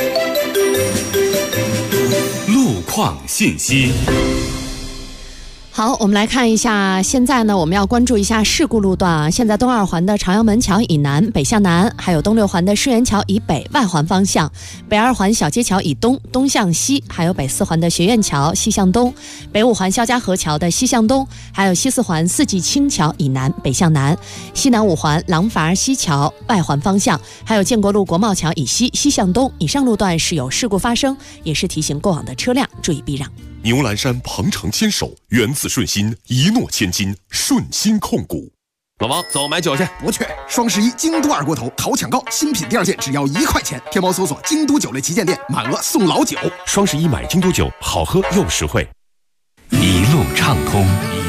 路况信息。 好，我们来看一下，现在呢，我们要关注一下事故路段啊。现在东二环的朝阳门桥以南北向南，还有东六环的世园桥以北外环方向，北二环小街桥以东东向西，还有北四环的学院桥西向东，北五环肖家河桥的西向东，还有西四环四季青桥以南北向南，西南五环廊坊西桥外环方向，还有建国路国贸桥以西西向东。以上路段是有事故发生，也是提醒过往的车辆注意避让。 牛栏山鹏程牵手，源自顺心，一诺千金，顺心控股。老王，走买酒去。 不去。双11京都二锅头淘抢购，新品第2件只要1块钱。天猫搜索京都酒类旗舰店，满额送老酒。 双11买京都酒，好喝又实惠。 一路畅通，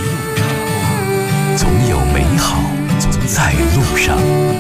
总有美好在路上，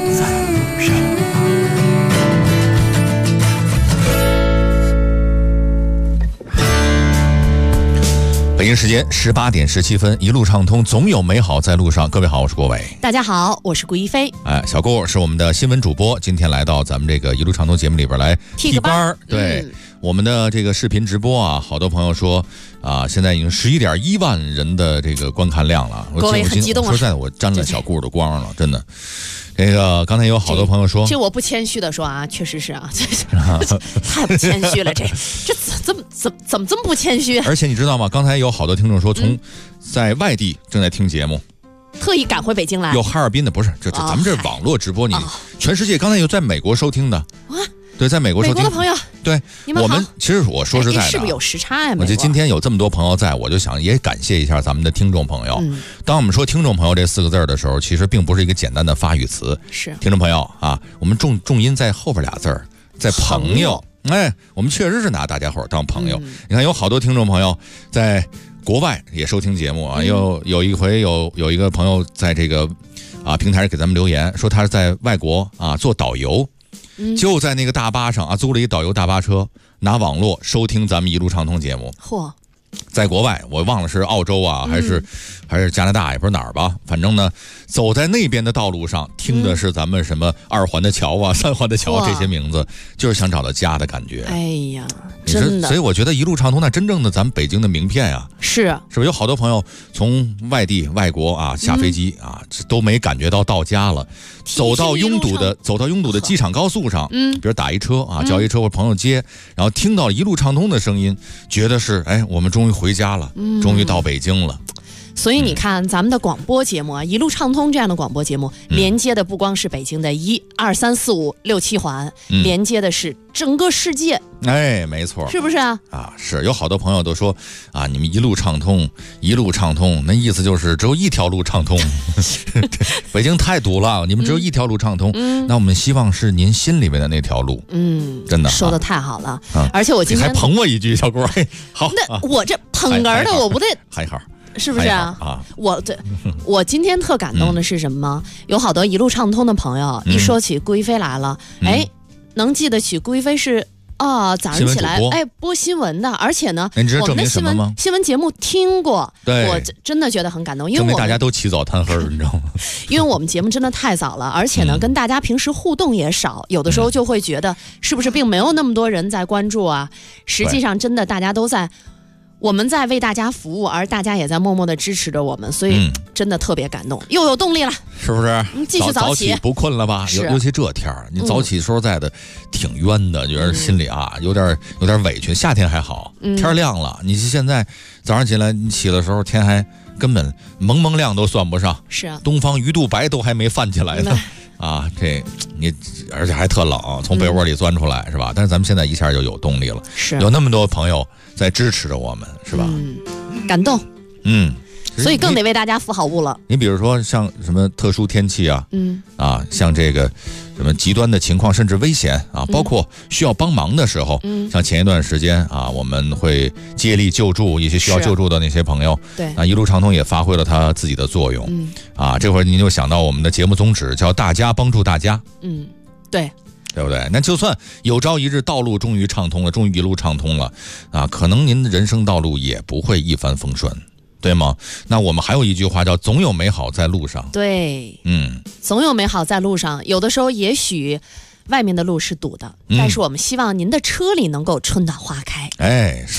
北京时间18点17分，一路畅通，总有美好在路上。各位好，我是郭伟。 大家好，我是顾一飞。 小郭是我们的新闻主播，今天来到咱们这个一路畅通节目里边来替班。对，我们的这个视频直播啊，好多朋友说啊，现在已经11.1万人的这个观看量了。 各位很激动啊！ 说实在的，我沾了小顾的光了，真的。这个刚才有好多朋友说， 这我不谦虚的说啊，确实是啊，太不谦虚了，这怎么这么不谦虚？ 而且你知道吗？刚才有好多听众说，从在外地正在听节目， 特意赶回北京来。 有哈尔滨的，不是，这咱们这网络直播，你全世界刚才有在美国收听的啊。对，在美国收听的朋友， 对，我们其实我说实在的， 是不是有时差呀？ 我觉得今天有这么多朋友在，我就想也感谢一下咱们的听众朋友。当我们说听众朋友这4个字的时候，其实并不是一个简单的发语词。 是听众朋友啊，我们重音在后边俩字儿，在朋友。哎，我们确实是拿大家伙当朋友。你看，有好多听众朋友在国外也收听节目啊。有一回有一个朋友在这个平台给咱们留言，说他是在外国做导游。就在那个大巴上租了一导游大巴车，拿网络收听咱们一路畅通节目。 嚯！ 在国外，我忘了是澳洲还是加拿大，也不是哪儿吧。反正呢，走在那边的道路上，听的是咱们什么2环的桥3环的桥这些名字，就是想找到家的感觉。 哎呀，真的！ 所以我觉得一路畅通，那真正的咱们北京的名片啊， 是不是有好多朋友从外国下飞机都没感觉到家了，走到拥堵的机场高速上，比如打一车叫一车或朋友接，然后听到一路畅通的声音，觉得是我们终于回家了，终于到北京了。 所以你看，咱们的广播节目一路畅通这样的广播节目，连接的不光是北京的1、2、3、4、5、6、7环，连接的是整个世界。 哎，没错， 是不是啊？ 是有好多朋友都说你们一路畅通，那意思就是只有一条路畅通。北京太堵了，你们只有一条路畅通。那我们希望是您心里面的那条路。真的说的太好了。而且我今天你还捧我一句，小郭。好， 那我这捧哏的，我不得还好。 是不是我今天特感动的是什么吗？有好多一路畅通的朋友，一说起顾一飞来了，能记得起顾一飞是早上起来播新闻的，而且呢，我们的新闻节目听过，我真的觉得很感动，因为大家都起早贪黑，你知道吗？ 因为我们节目真的太早了，而且呢，跟大家平时互动也少，有的时候就会觉得是不是并没有那么多人在关注啊？实际上，真的大家都在。我们在为大家服务，而大家也在默默的支持着我们，所以真的特别感动，又有动力了， 是不是？ 继续早起不困了吧？尤其这天儿，你早起说实在的挺冤的，觉得心里有点委屈。夏天还好，天亮了，你现在早上起来你起的时候天还根本蒙亮都算不上， 是啊， 东方鱼肚白都还没泛起来呢。这你而且还特冷，从被窝里钻出来是吧？但是咱们现在一下就有动力了， 是有那么多朋友在支持着我们，是吧？ 感动，所以更得为大家服好务了。 你比如说像什么特殊天气像这个什么极端的情况，甚至危险包括需要帮忙的时候，像前一段时间我们会接力救助一些需要救助的那些朋友， 对一路畅通也发挥了它自己的作用，这会儿您就想到我们的节目宗旨叫大家帮助大家，对不对？那就算有朝一日道路终于畅通了，终于一路畅通了可能您的人生道路也不会一帆风顺。对吗？那我们还有一句话叫总有美好在路上。 对，总有美好在路上。有的时候也许外面的路是堵的，但是我们希望您的车里能够春暖花开。 是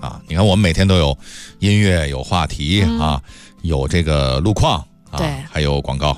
啊。你看我们每天都有音乐，有话题啊，有这个路况啊， 对， 还有广告，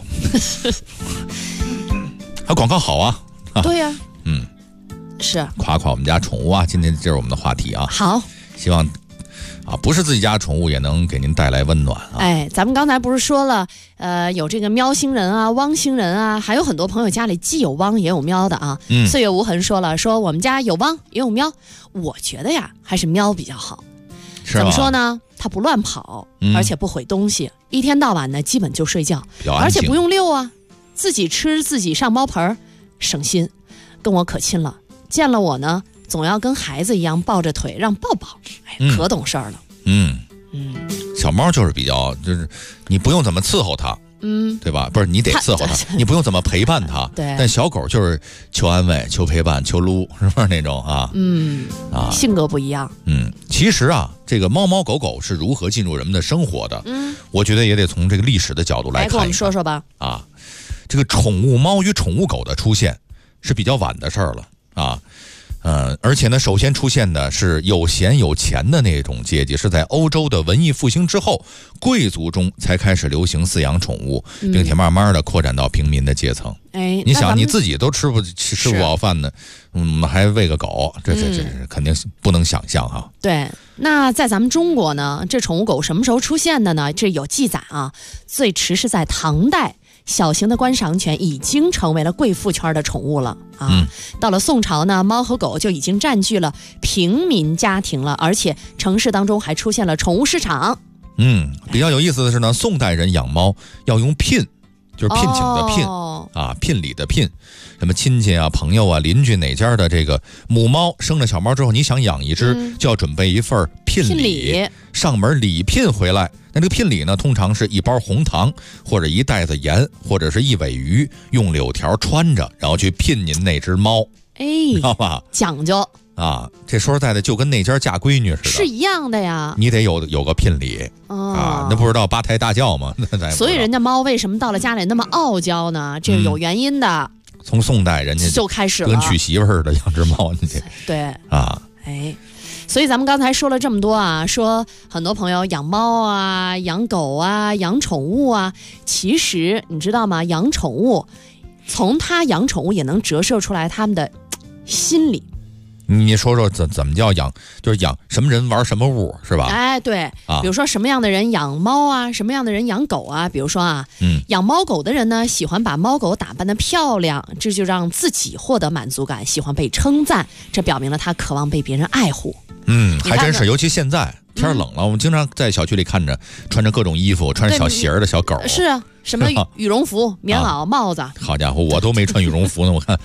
还广告好啊。 对呀，是夸夸我们家宠物啊，今天这是我们的话题啊。 好， 希望啊，不是自己家宠物也能给您带来温暖啊。 哎，咱们刚才不是说了，有这个喵星人啊、汪星人啊，还有很多朋友家里既有汪也有喵的啊。岁月无痕说了，说我们家有汪也有喵，我觉得呀，还是喵比较好。怎么说呢？它不乱跑，而且不毁东西，一天到晚呢，基本就睡觉，而且不用遛啊，自己吃自己上猫盆，省心。跟我可亲了，见了我呢，总要跟孩子一样抱着腿让抱抱，哎，可懂事儿了。 小猫就是比较，就是你不用怎么伺候它，对吧？不是你得伺候它，你不用怎么陪伴它。 对。 但小狗就是求安慰、求陪伴、求撸，是不是那种啊？ 性格不一样。 其实啊，这个猫猫狗狗是如何进入人们的生活的？我觉得也得从这个历史的角度来看一看。 来跟我们说说吧。 啊，这个宠物猫与宠物狗的出现是比较晚的事儿了啊。而且呢，首先出现的是有闲有钱的那种阶级，是在欧洲的文艺复兴之后，贵族中才开始流行饲养宠物，并且慢慢的扩展到平民的阶层。 哎， 你想你自己都吃不饱饭呢，还喂个狗，这肯定不能想象哈。 对，那在咱们中国呢，这宠物狗什么时候出现的呢？这有记载啊，最迟是在唐代。小型的观赏犬已经成为了贵妇圈的宠物了啊！到了宋朝呢，猫和狗就已经占据了平民家庭了，而且城市当中还出现了宠物市场。 比较有意思的是呢，宋代人养猫要用聘，就是聘请的聘啊，聘礼的聘。什么亲戚啊、朋友啊、邻居哪家的这个母猫生了小猫之后，你想养一只，就要准备一份聘礼，上门礼聘回来。那这个聘礼呢，通常是一包红糖，或者一袋子盐，或者是一尾鱼，用柳条穿着，然后去聘您那只猫。 哎， 知道吧？ 讲究啊！这说实在的，就跟那家嫁闺女似的， 是一样的呀。 你得有个聘礼啊，那不知道八抬大轿吗？ 所以人家猫为什么到了家里那么傲娇呢？这是有原因的。 从宋代人家就开始了， 跟娶媳妇似的养只猫， 对啊， 哎，所以咱们刚才说了这么多啊，说很多朋友养猫啊、养狗啊、养宠物啊，其实你知道吗？养宠物，从他养宠物也能折射出来他们的心理。 你说说怎么叫养？就是养什么人玩什么物，是吧？ 哎，对，比如说什么样的人养猫啊，什么样的人养狗啊？比如说啊，养猫狗的人呢，喜欢把猫狗打扮得漂亮，这就让自己获得满足感，喜欢被称赞，这表明了他渴望被别人爱护。 还真是，尤其现在天冷了，我们经常在小区里看着穿着各种衣服、穿着小鞋的小狗。 是啊，什么羽绒服、棉袄、帽子。 好家伙，我都没穿羽绒服呢，我看。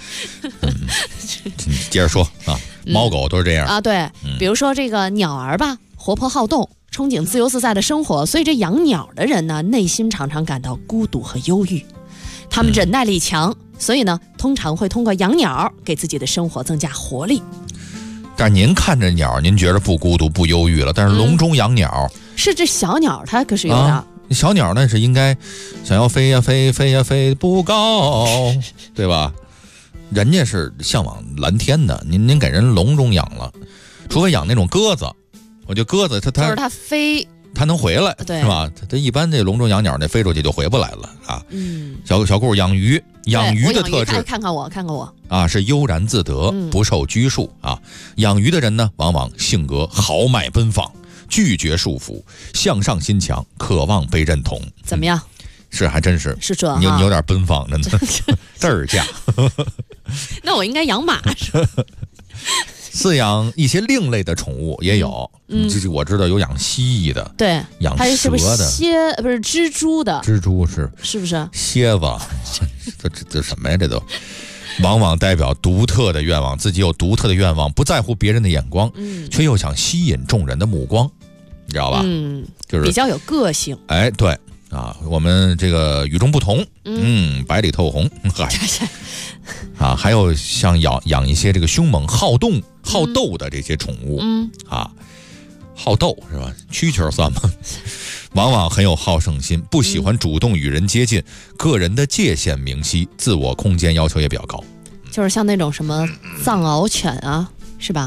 接着说啊，猫狗都是这样啊。对，比如说这个鸟儿吧，活泼好动，憧憬自由自在的生活，所以这养鸟的人呢，内心常常感到孤独和忧郁。他们忍耐力强，所以呢，通常会通过养鸟给自己的生活增加活力。 但是您看着鸟，您觉得不孤独不忧郁了，但是笼中养鸟， 是这小鸟它可是有点小鸟那是应该想要飞呀飞，飞呀飞不高，对吧？人家是向往蓝天的，您给人笼中养了，除非养那种鸽子，我觉得鸽子它就是它飞， 它能回来， 对， 是吧？它一般这笼中养鸟那飞出去就回不来了啊。小顾养鱼，养鱼的特质， 看看我啊，是悠然自得，不受拘束啊。养鱼的人呢，往往性格豪迈奔放，拒绝束缚，向上心强，渴望被认同。 怎么样？ 是，还真是这你有点奔放，真的字儿架。 那我应该养马。 饲养一些另类的宠物也有，我知道有养蜥蜴的， 对， 养蛇的， 不是蜘蛛的， 蜘蛛是不是？ 蝎子，这什么呀？这都往往代表独特的愿望，自己有独特的愿望，不在乎别人的眼光，却又想吸引众人的目光，你知道吧？就是比较有个性。 哎，对啊，我们这个与众不同，白里透红，啊，还有像养一些这个凶猛好斗的这些宠物，好斗是吧？蛐蛐算吗？往往很有好胜心，不喜欢主动与人接近，个人的界限明晰，自我空间要求也比较高。 就是像那种什么藏獒犬啊，是吧？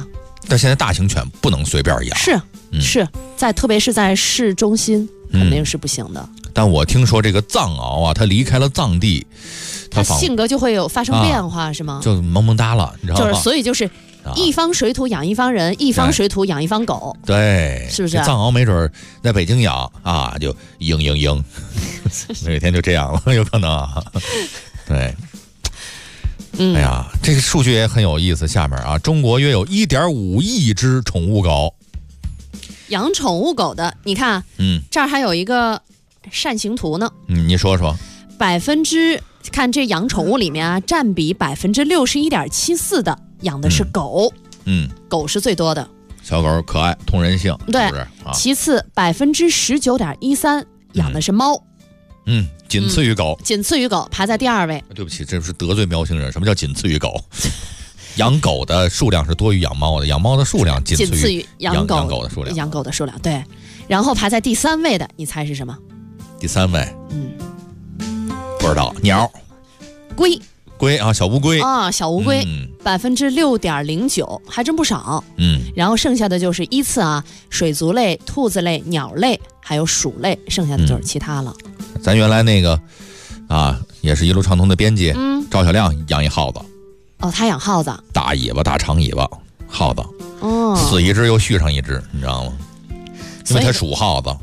但现在大型犬不能随便养， 是特别是在市中心肯定是不行的。 但我听说这个藏獒啊，它离开了藏地， 它性格就会有发生变化，是吗？ 就萌萌哒了，你知道吗？ 所以就是一方水土养一方人，一方水土养一方狗， 对， 是不是？ 藏獒没准在北京养啊，就嘤，哪天就这样了，有可能啊。对，哎呀，这个数据也很有意思。下面啊，中国约有1.5亿只宠物狗。 养宠物狗的，你看，这儿还有一个扇形图呢。 你说说。 看这养宠物里面啊，占比61.74%的养的是狗，狗是最多的。 小狗可爱，通人性， 对， 是不是？ 其次19.13%养的是猫， 仅次于狗， 排在第2位。 对不起，这是得罪喵星人。什么叫仅次于狗？养狗的数量是多于养猫的，养猫的数量仅次于养狗的数量。 养狗的数量，对。然后排在第3位的，你猜是什么？ 第3位，不知道。鸟，龟啊，小乌龟啊，小乌龟，6.09%，还真不少。然后剩下的就是依次啊，水族类、兔子类、鸟类，还有鼠类，剩下的就是其他了。 咱原来那个啊，也是一路畅通的编辑，赵小亮养一耗子。 哦，他养耗子， 大尾巴、大长尾巴耗子。死一只又续上一只，你知道吗？因为它属耗子。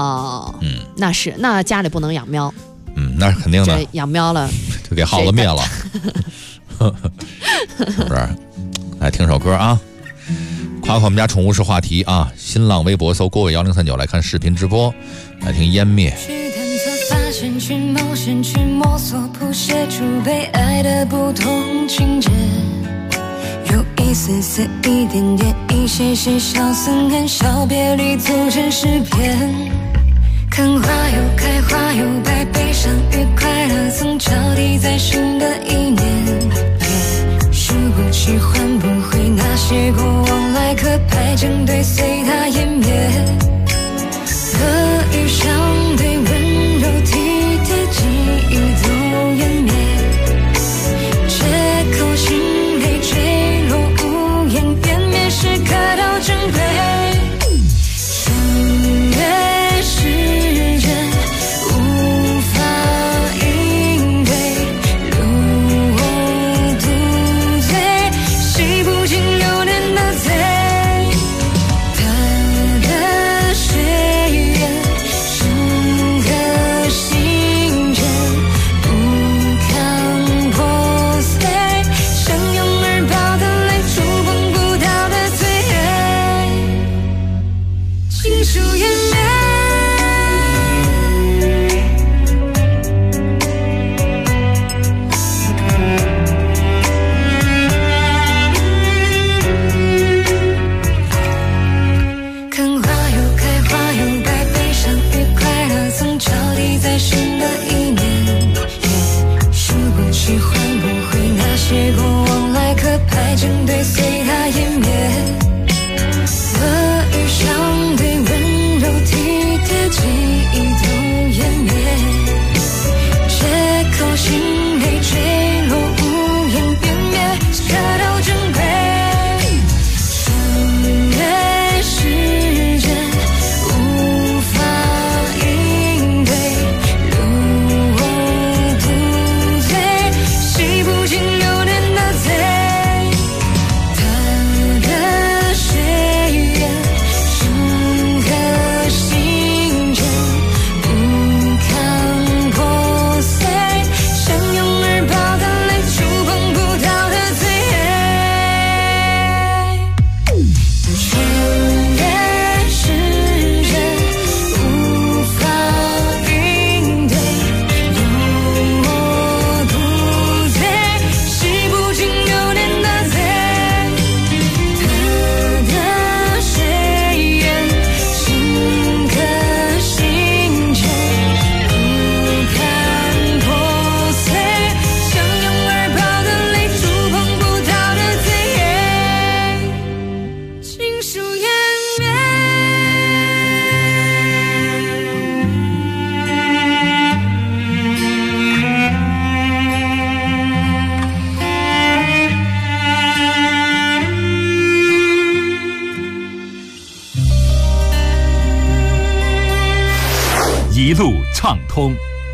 那家里不能养喵。 那肯定的， 养喵了就给耗子灭了，是不是？来听首歌啊，夸夸我们家宠物是话题啊！新浪微博搜郭伟1039来看视频直播，来听湮灭。 去探测、发现、去冒险、去摸索，谱写出被爱的不同情节，有一丝丝、一点点、一些些小思念、小别离组成诗篇。看花又开，花又败，悲伤与快乐曾交替在新的一年。拾不起，换不回那些过往来可拍正对，随它湮灭。恶语相对，温柔体贴，记忆都湮灭。借口心被坠落，无言湮灭时刻都珍贵。 一路畅通。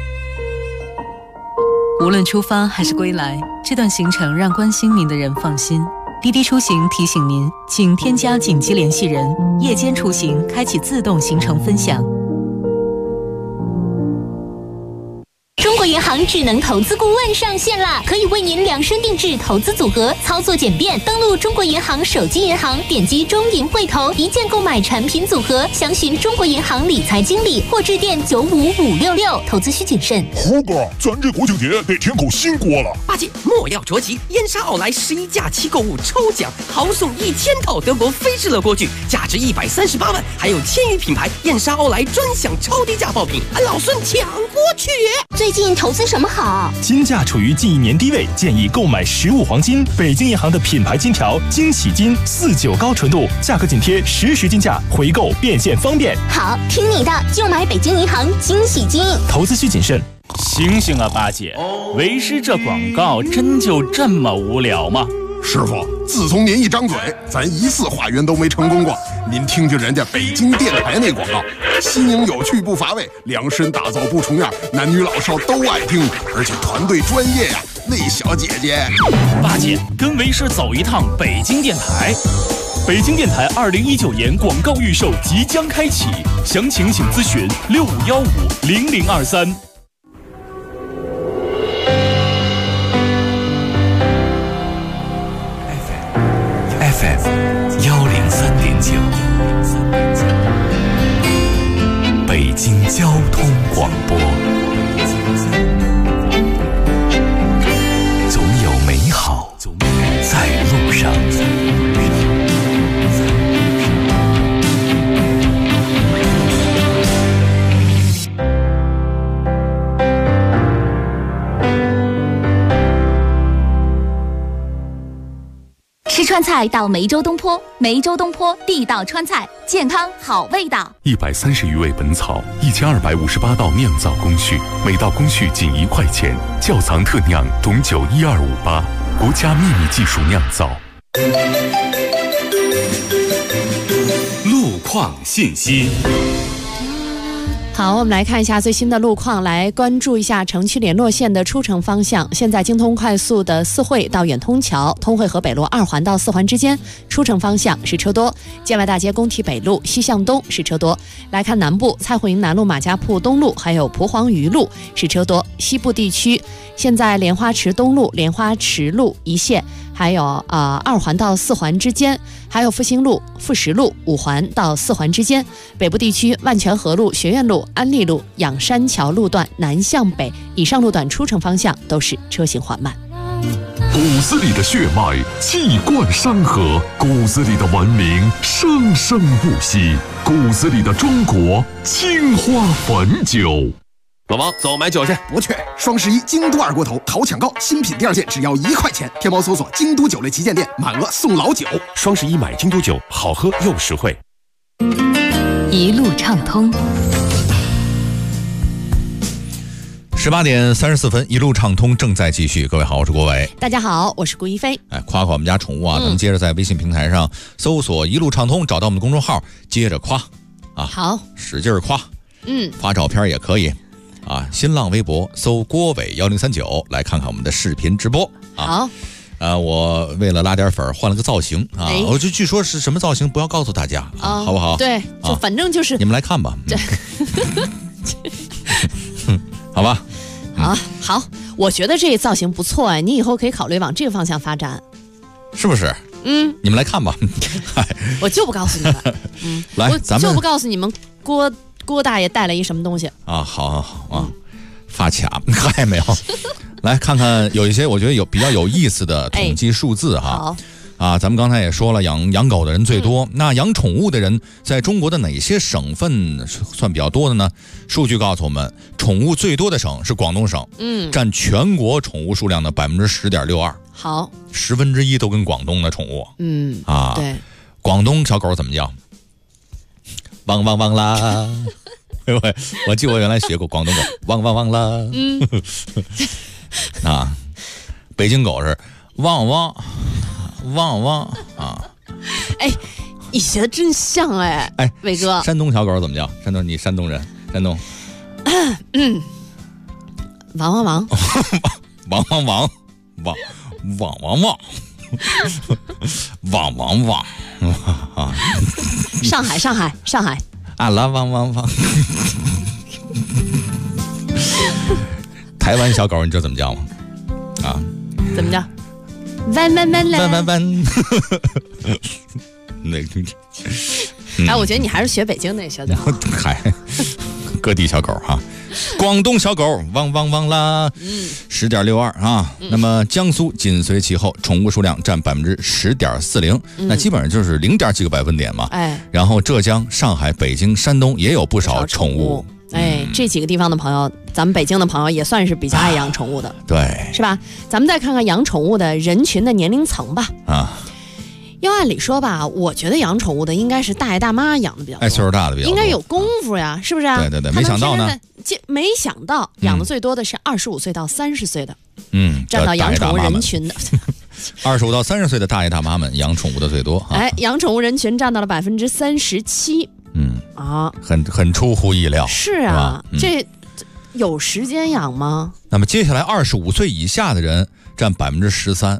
无论出发还是归来，这段行程让关心您的人放心。滴滴出行提醒您，请添加紧急联系人，夜间出行开启自动行程分享。 中国银行智能投资顾问上线啦，可以为您量身定制投资组合，操作简便。登录中国银行手机银行，点击中银汇投，一键购买产品组合，详询中国银行理财经理或致电95566。投资需谨慎。 猴哥，咱这国庆节得添口新锅了。 八戒，莫要着急，燕莎奥莱11假期购物抽奖，豪送1000套德国飞士乐锅具，价值138万，还有1000余品牌燕莎奥莱专享超低价爆品，老孙抢过去！ 最近投资什么好？ 金价处于近1年低位，建议购买15黄金。北京银行的品牌金条惊喜金49高纯度，价格紧贴实时金价，回购变现方便。 好，听你的，就买北京银行惊喜金。 投资需谨慎。醒醒啊，八姐，为师这广告真就这么无聊吗？ 师傅，自从您一张嘴，咱1次化缘都没成功过。您听听人家北京电台那广告，新颖有趣不乏味，量身打造不重样，男女老少都爱听，而且团队专业呀。那小姐姐， 八姐跟为师走一趟北京电台。北京电台2019年广告预售即将开启，详情请咨询65150023。 103.9，北京交通广播，总有美好在路上。 吃川菜到梅州东坡，梅州东坡地道川菜，健康好味道。 130余味本草，1258道酿造工序，每道工序仅1块钱。窖藏特酿董酒12588，国家秘密技术酿造。 路况信息。 好，我们来看一下最新的路况，来关注一下城区联络线的出城方向。现在京通快速的四惠到远通桥、通惠河北路2环到4环之间出城方向是车多，建外大街工体北路西向东是车多。来看南部，蔡湖营南路马家铺东路还有蒲黄榆路是车多。西部地区现在莲花池东路、莲花池路一线，还有2环到4环之间，还有复兴路、富石路5环到4环之间。北部地区万泉河路、学院路、安利路、仰山桥路段南向北以上路段出城方向都是车行缓慢。 骨子里的血脉气贯山河，骨子里的文明生生不息，骨子里的中国青花汾酒。 老王，走买酒去。 不去。双11京都二锅头淘抢购，新品第2件只要1块钱。天猫搜索京都酒类旗舰店，满额送老酒。 双11买京都酒，好喝又实惠。 一路畅通。 18点34分，一路畅通正在继续。各位好，我是郭伟。 大家好，我是顾一飞。 夸夸我们家宠物啊，咱们接着在微信平台上搜索一路畅通，找到我们的公众号，接着夸啊，好，使劲夸，发照片也可以啊。新浪微博搜郭伟1039，来看看我们的视频直播啊。好，我为了拉点粉换了个造型啊，我就据说是什么造型，不要告诉大家啊，好不好？ 对，就反正就是你们来看吧。好吧。 好，我觉得这个造型不错哎，你以后可以考虑往这个方向发展， 是不是？你们来看吧。 我就不告诉你们。 来，咱们就不告诉你们郭大爷带了一什么东西啊？好啊，发卡还没有。来看看有一些我觉得比较有意思的统计数字哈。好。啊，咱们刚才也说了，养狗的人最多。那养宠物的人在中国的哪些省份算比较多的呢？数据告诉我们，宠物最多的省是广东省，占全国宠物数量的10.62%。好，1/10都跟广东的宠物。对，广东小狗怎么叫？汪汪汪啦！我记得我原来学过广东狗，汪汪汪啦。啊，北京狗是汪汪。汪汪啊！ 哎，你学的真像哎！伟哥， 山东小狗怎么叫？你山东人，山东王王王， 王王王，王王王王，王王王啊！ 上海上海上海， 啊啦汪汪汪！台湾小狗你知道怎么叫吗？啊？ 怎么叫？弯弯弯来， 弯弯弯。那个， 哎，我觉得你还是学北京那小狗。 嗨，各地小狗哈。广东小狗汪汪汪啦，10.62啊。那么江苏紧随其后，宠物数量占10.40%，那基本上就是 0. 几个百分点嘛。 哎， 然后浙江、上海、北京、山东也有不少宠物。 哎，这几个地方的朋友，咱们北京的朋友也算是比较爱养宠物的， 对， 是吧？咱们再看看养宠物的人群的年龄层吧。 啊。 要按理说吧，我觉得养宠物的应该是大爷大妈养的比较多， 岁数大的比较多， 应该有功夫呀，是不是？ 对对对，没想到呢， 没想到养的最多的是25岁到30岁的， 占到养宠物人群的 25到30岁的大爷大妈们养宠物的最多。 哎，养宠物人群占到了37%， 很出乎意料。 是啊，这有时间养吗？ 那么接下来25岁以下的人占13%，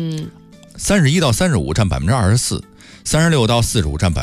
31到35占24%，36到45占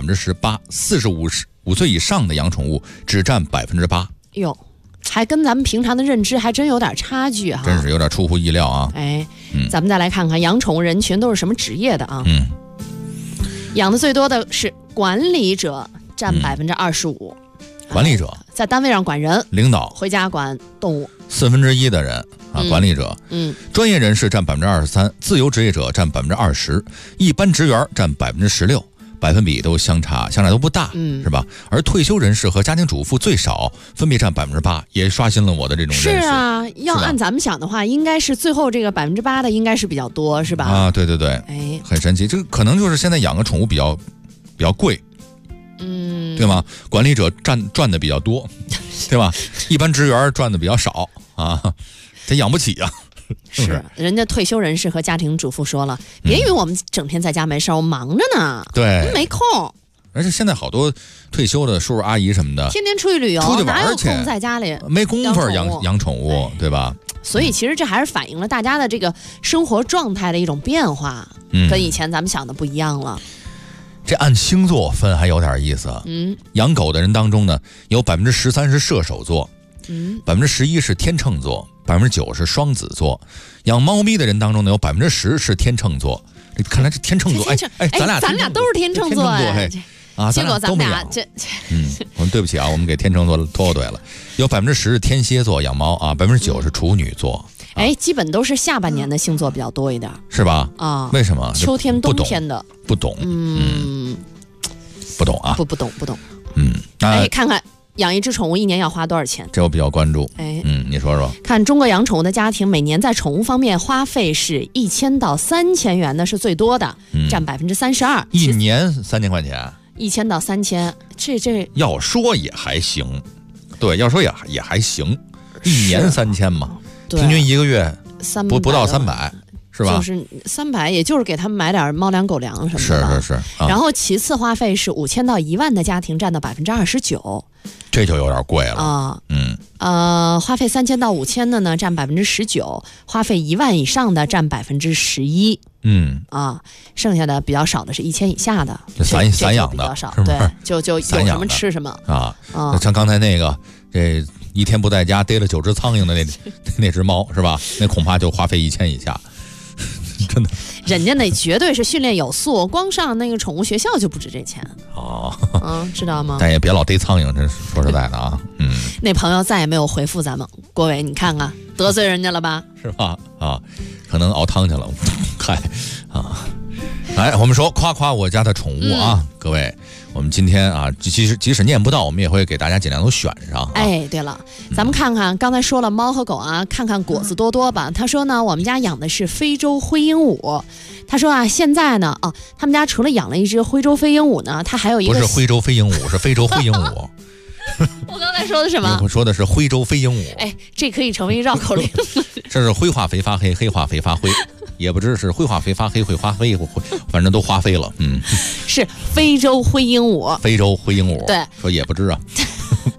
18%，45岁以上的养宠物只占8%。 哟，还跟咱们平常的认知还真有点差距哈， 真是有点出乎意料啊。 哎，咱们再来看看养宠物人群都是什么职业的啊？养的最多的是管理者，占25%。 管理者在单位上管人， 领导回家管动物 ，1/4的人啊，管理者。专业人士占23%，自由职业者占20%，一般职员占16%，百分比都相差都不大，是吧？而退休人士和家庭主妇最少，分别占8%，也刷新了我的这种认识。 是啊，要按咱们想的话，应该是最后这个8%的应该是比较多，是吧？ 啊，对对对， 哎， 很神奇。这个可能就是现在养个宠物比较贵。对吗？管理者赚的比较多，对吧？一般职员赚的比较少啊，他养不起啊。 是，人家退休人士和家庭主妇说了，别以为我们整天在家没事，我忙着呢， 对， 没空。 而且现在好多退休的叔叔阿姨什么的， 天天出去旅游， 出去玩哪有空在家里没工夫养宠物，对吧？ 所以其实这还是反映了大家的这个生活状态的一种变化，跟以前咱们想的不一样了。 这按星座分还有点意思。养狗的人当中呢，有13%是射手座，11%是天秤座，9%是双子座。养猫咪的人当中呢，有10%是天秤座。看来这天秤座，咱俩都是天秤座哎。 啊， 结果咱们俩这， 我们对不起啊，我们给天秤座拖对了。有10%是天蝎座养猫啊，9%是处女座。 哎，基本都是下半年的星座比较多一点， 是吧？ 啊， 为什么？ 秋天、冬天的不懂，不懂啊， 不懂。哎，看看养一只宠物一年要花多少钱？ 这我比较关注。 哎， 你说说。看中国养宠物的家庭每年在宠物方面花费是1000到3000元的是最多的，占32%。 一年3000块钱 ？1000到3000，这要说也还行，对，要说也还行，一年3000嘛。平均一个月不到300，是吧？ 就是300，也就是给他们买点猫粮、狗粮什么的。 是。 然后其次花费是5000到1万的家庭占到29%， 这就有点贵了啊。花费3000到5000的呢占19%，花费1万以上的占11%。剩下的比较少的是1000以下的， 散养的比较少，对，就有什么吃什么啊。像刚才那个这。一天不在家逮了9只苍蝇的那只猫是吧？那恐怕就花费1000以下，真的。 人家那绝对是训练有素，光上那个宠物学校就不止这钱知道吗？ 但也别老逮苍蝇，真是说实在的啊。 那朋友再也没有回复咱们，郭伟，你看看得罪人家了吧？ 是吧？啊，可能熬汤去了。嗨啊，来，我们说夸夸我家的宠物啊，各位。我们今天啊，即使念不到，我们也会给大家尽量都选上。 哎，对了，咱们看看刚才说了猫和狗啊，看看果子多多吧。他说呢，我们家养的是非洲灰鹦鹉。他说啊，现在呢，他们家除了养了一只非洲飞鹦鹉呢，他还有一个不是非洲飞鹦鹉，是非洲灰鹦鹉。 我刚才说的什么？ 我说的是非洲飞鹦鹉。 哎，这可以成为绕口令。 这是灰化肥发黑，黑化肥发灰。也不知是灰化肥发黑，会发飞，反正都花飞了。 是非洲灰鹦鹉。 非洲灰鹦鹉。 对， 说也不知啊。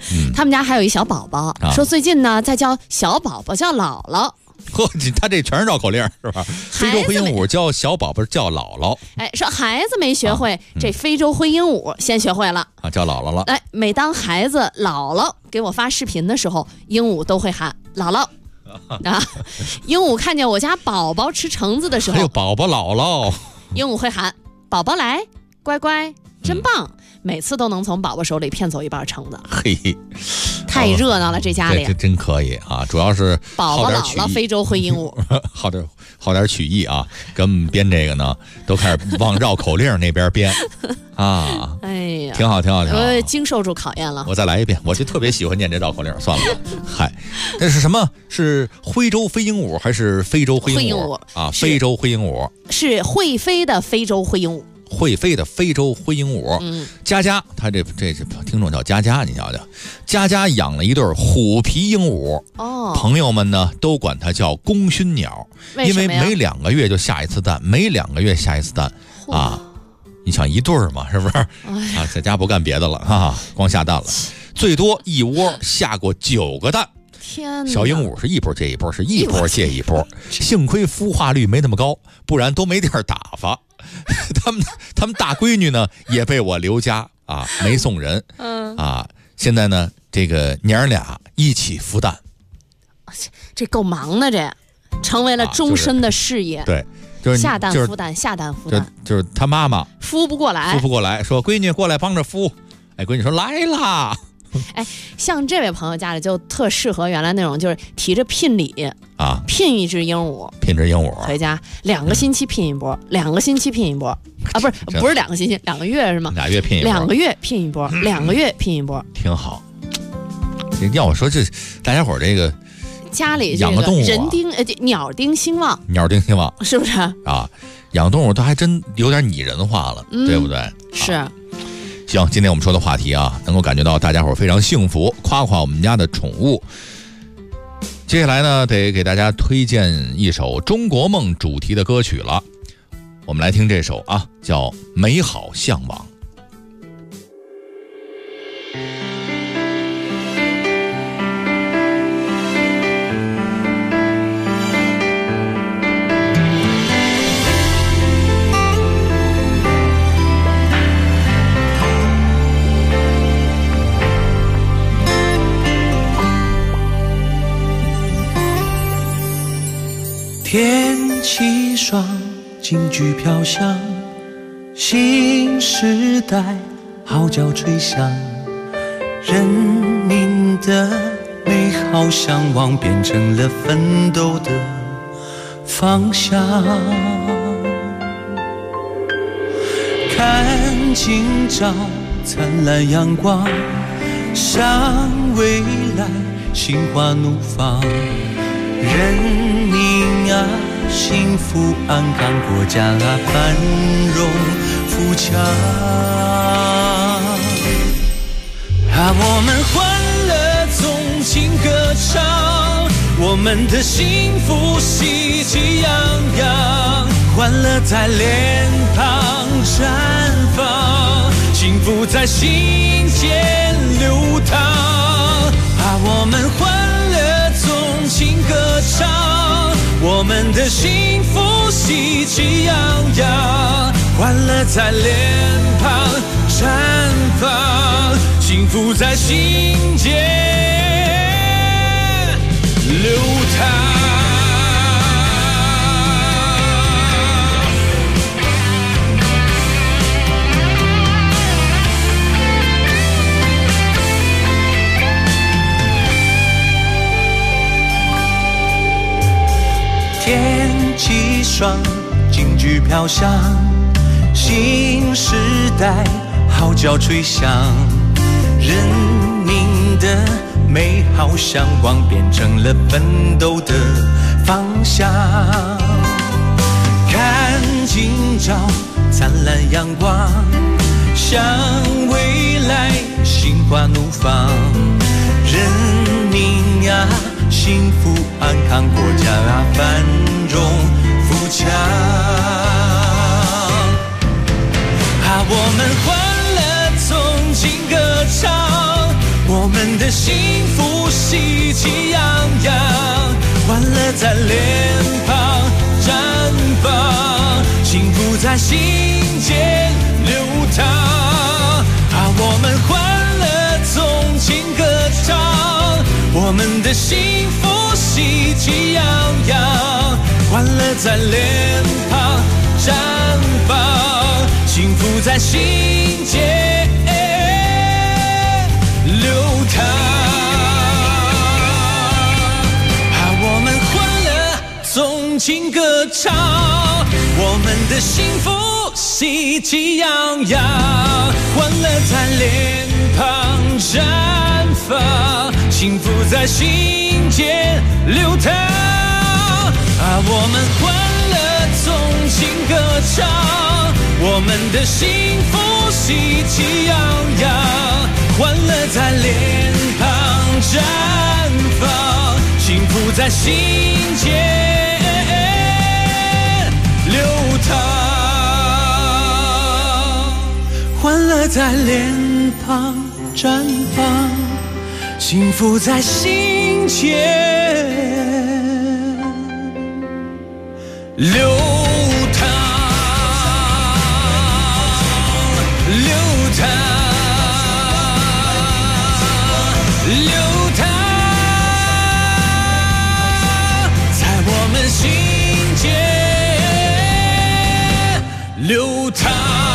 他们家还有一小宝宝，说最近呢在教小宝宝叫姥姥。 呵，他这全是绕口令是吧？非洲灰鹦鹉教小宝宝叫姥姥。 说孩子没学会，这非洲灰鹦鹉先学会了叫姥姥了。 每当孩子姥姥给我发视频的时候，鹦鹉都会喊姥姥。鹦鹉看见我家宝宝吃橙子的时候， 还有宝宝姥姥， 鹦鹉会喊宝宝来，乖乖，真棒。每次都能从宝宝手里骗走一半橙子， 嘿， 太热闹了，这家里这真可以啊！主要是宝宝姥姥非洲灰鹦鹉， 好点曲艺啊！跟我们编这个呢，都开始往绕口令那边编啊！ 哎呀， 挺好。 经受住考验了。 我再来一遍，我就特别喜欢念这绕口令，算了。嗨，那是什么？是徽州飞鹦鹉还是非洲灰鹦鹉啊？非洲灰鹦鹉是会飞的非洲灰鹦鹉。 会飞的非洲灰鹦鹉，佳佳，他这听众叫佳佳，你瞧瞧，佳佳养了一对虎皮鹦鹉，朋友们呢都管它叫功勋鸟，因为每2个月就下一次蛋，啊，你想一对儿嘛，是不是？啊，在家不干别的了哈，光下蛋了，最多一窝下过9个蛋。 天哪！ 小鹦鹉是一波接一波，是一波接一波，幸亏孵化率没那么高，不然都没地儿打发。他们大闺女呢也被我留家啊，没送人。现在呢这个娘俩一起孵蛋， 这够忙的，这成为了终身的事业。 对，就是下蛋孵蛋，下蛋孵蛋， 就是他妈妈孵不过来， 说闺女过来帮着孵，闺女说来啦。 像这位朋友家里就特适合原来那种，就是提着聘礼啊，聘一只鹦鹉回家，2个星期聘一波，2个星期聘一波啊，不是2个星期，2个月是吗 ？2月聘一波 ，2个月聘一波，2个月聘一波， 挺好。要我说，这大家伙这个家里养个动物， 鸟丁兴旺，是不是啊？养动物它还真有点拟人化了，对不对？ 是。 行，今天我们说的话题啊，能够感觉到大家伙非常幸福，夸夸我们家的宠物。接下来呢，得给大家推荐一首中国梦主题的歌曲了，我们来听这首啊，叫《美好向往》。 天气爽，京剧飘香，新时代号角吹响，人民的美好向往变成了奋斗的方向。看今朝灿烂阳光，向未来心花怒放，人民啊，幸福安康，国家啊，繁荣富强。我们欢乐纵情歌唱，我们的幸福喜气洋洋，欢乐在脸庞绽放，幸福在心间流淌。我们欢乐纵情歌唱，我们的幸福喜气洋洋，欢乐在脸庞绽放，幸福在心间流淌。天气爽，京剧飘香，新时代号角吹响，人民的美好向往变成了奋斗的方向。看今朝灿烂阳光，向未来心花怒放，人民啊，幸福安康，国家啊，繁荣富强。我们欢乐纵情歌唱，我们的的幸福喜气洋洋，欢乐在脸庞绽放，幸福在心间流淌。我们欢乐纵情歌唱，我们的幸福喜气洋洋，欢乐在脸庞绽放，幸福在心间流淌。我们欢乐纵情歌唱，我们的幸福喜气洋洋，欢乐在脸庞绽放，幸福在心间流淌。我们欢乐纵情歌唱，我们的幸福喜气洋洋，欢乐在脸庞绽放，幸福在心间流淌。欢乐在脸庞绽放，幸福在心间流淌，流淌，流淌，在我们心间流淌。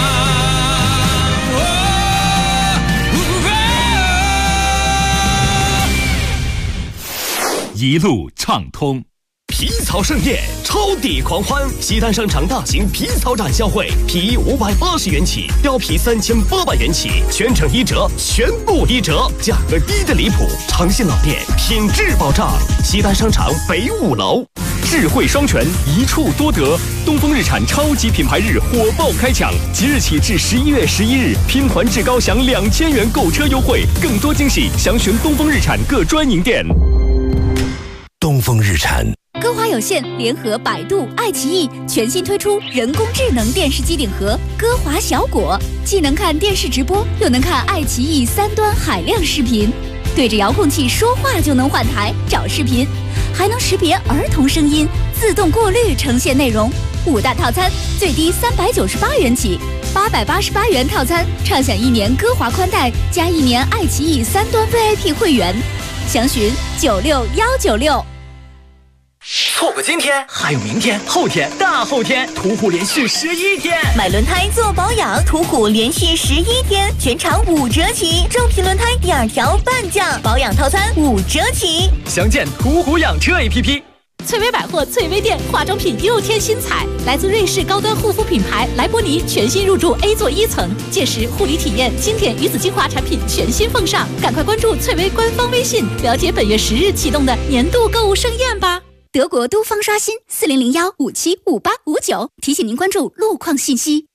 一路畅通， 皮草盛宴，超抵狂欢！西单商场大型皮草展销会，皮衣580元起，貂皮3800元起，全程1折，全部1折，价格低的离谱！长信老店，品质保障。西单商场北5楼。智慧双全，一处多得。东风日产超级品牌日火爆开抢，即日起至11月11日，拼团至高享2000元购车优惠，更多惊喜，详询东风日产各专营店。 东风日产。 歌华有线联合百度、爱奇艺全新推出人工智能电视机顶盒歌华小果，既能看电视直播，又能看爱奇艺3端海量视频，对着遥控器说话就能换台找视频，还能识别儿童声音，自动过滤呈现内容。5大套餐最低398元起，888元套餐畅享1年歌华宽带加1年爱奇艺3端 VIP 会员，详询96196。 错过今天，还有明天、后天、大后天，途虎连续11天。 买轮胎做保养，途虎连续11天，全场5折起，正品轮胎第2条半价，保养套餐5折起。 详见途虎养车 APP。 翠微百货翠微店化妆品又添新彩，来自瑞士高端护肤品牌莱博尼全新入驻 A 座1层，届时护理体验经典鱼子精华产品全新奉上，赶快关注翠微官方微信，了解本月10日启动的年度购物盛宴吧。 德国都方刷新4001575859，提醒您关注路况信息。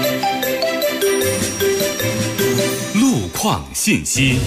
路况信息。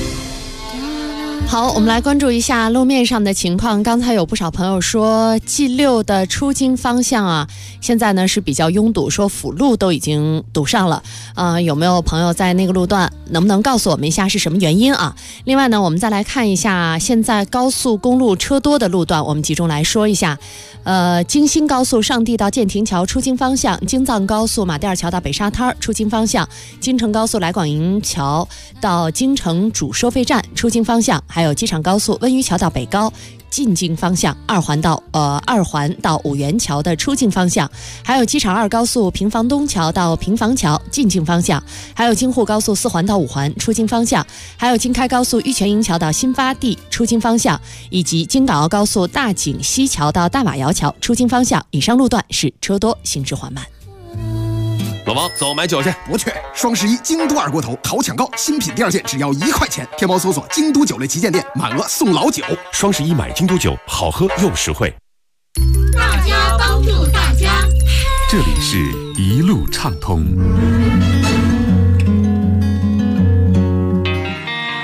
好，我们来关注一下路面上的情况。刚才有不少朋友说 G6 的出京方向啊，现在呢是比较拥堵，说辅路都已经堵上了。有没有朋友在那个路段？能不能告诉我们一下是什么原因啊？另外呢，我们再来看一下现在高速公路车多的路段，我们集中来说一下。京新高速上地到建亭桥出京方向，京藏高速马甸尔桥到北沙滩出京方向，京承高速来广营桥到京承主收费站出京方向，还有机场高速温榆桥到北高进京方向，二环到五元桥的出境方向，还有机场2高速平房东桥到平房桥进京方向，还有京沪高速4环到5环出京方向，还有京开高速玉泉营桥到新发地出京方向，以及京港澳高速大井西桥到大马窑桥出京方向。以上路段是车多，行驶缓慢。 老王，走买酒去。 不去。双11京都二锅头好抢购，新品第2件只要1块钱，天猫搜索京都酒类旗舰店，满额送老酒。 双11买京都酒，好喝又实惠。 大家帮助大家， 这里是一路畅通。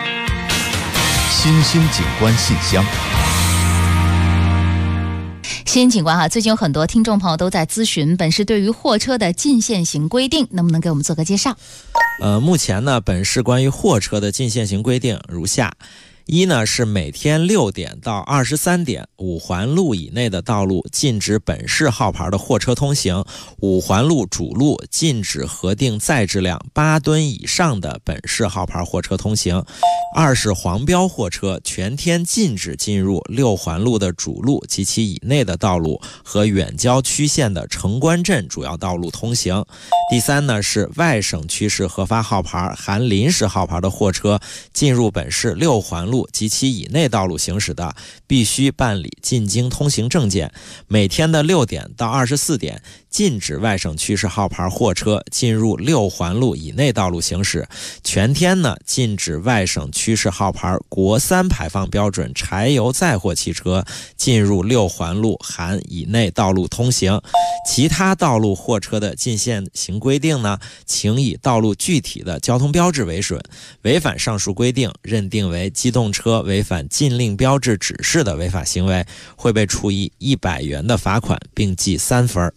新兴景观信箱。 新景观最近有很多听众朋友都在咨询本市对于货车的禁限行规定，能不能给我们做个介绍？ 目前呢，本市关于货车的禁限行规定如下。一呢是每天6点到23点，5环路以内的道路禁止本市号牌的货车通行；5环路主路禁止核定载质量8吨以上的本市号牌货车通行。2是黄标货车全天禁止进入6环路的主路及其以内的道路和远郊区县的城关镇主要道路通行。第3呢是外省区市核发号牌含临时号牌的货车进入本市6环路及其以内道路行驶的，必须办理进京通行证件。每天的6点到24点，禁止外省区市号牌货车进入6环路以内道路行驶。全天呢，禁止外省区市号牌国3排放标准柴油载货汽车进入6环路含以内道路通行。其他道路货车的禁限行规定呢，请以道路具体的交通标志为准。违反上述规定，认定为机动车违反禁令标志指示的违法行为，会被处以100元的罚款，并记3分。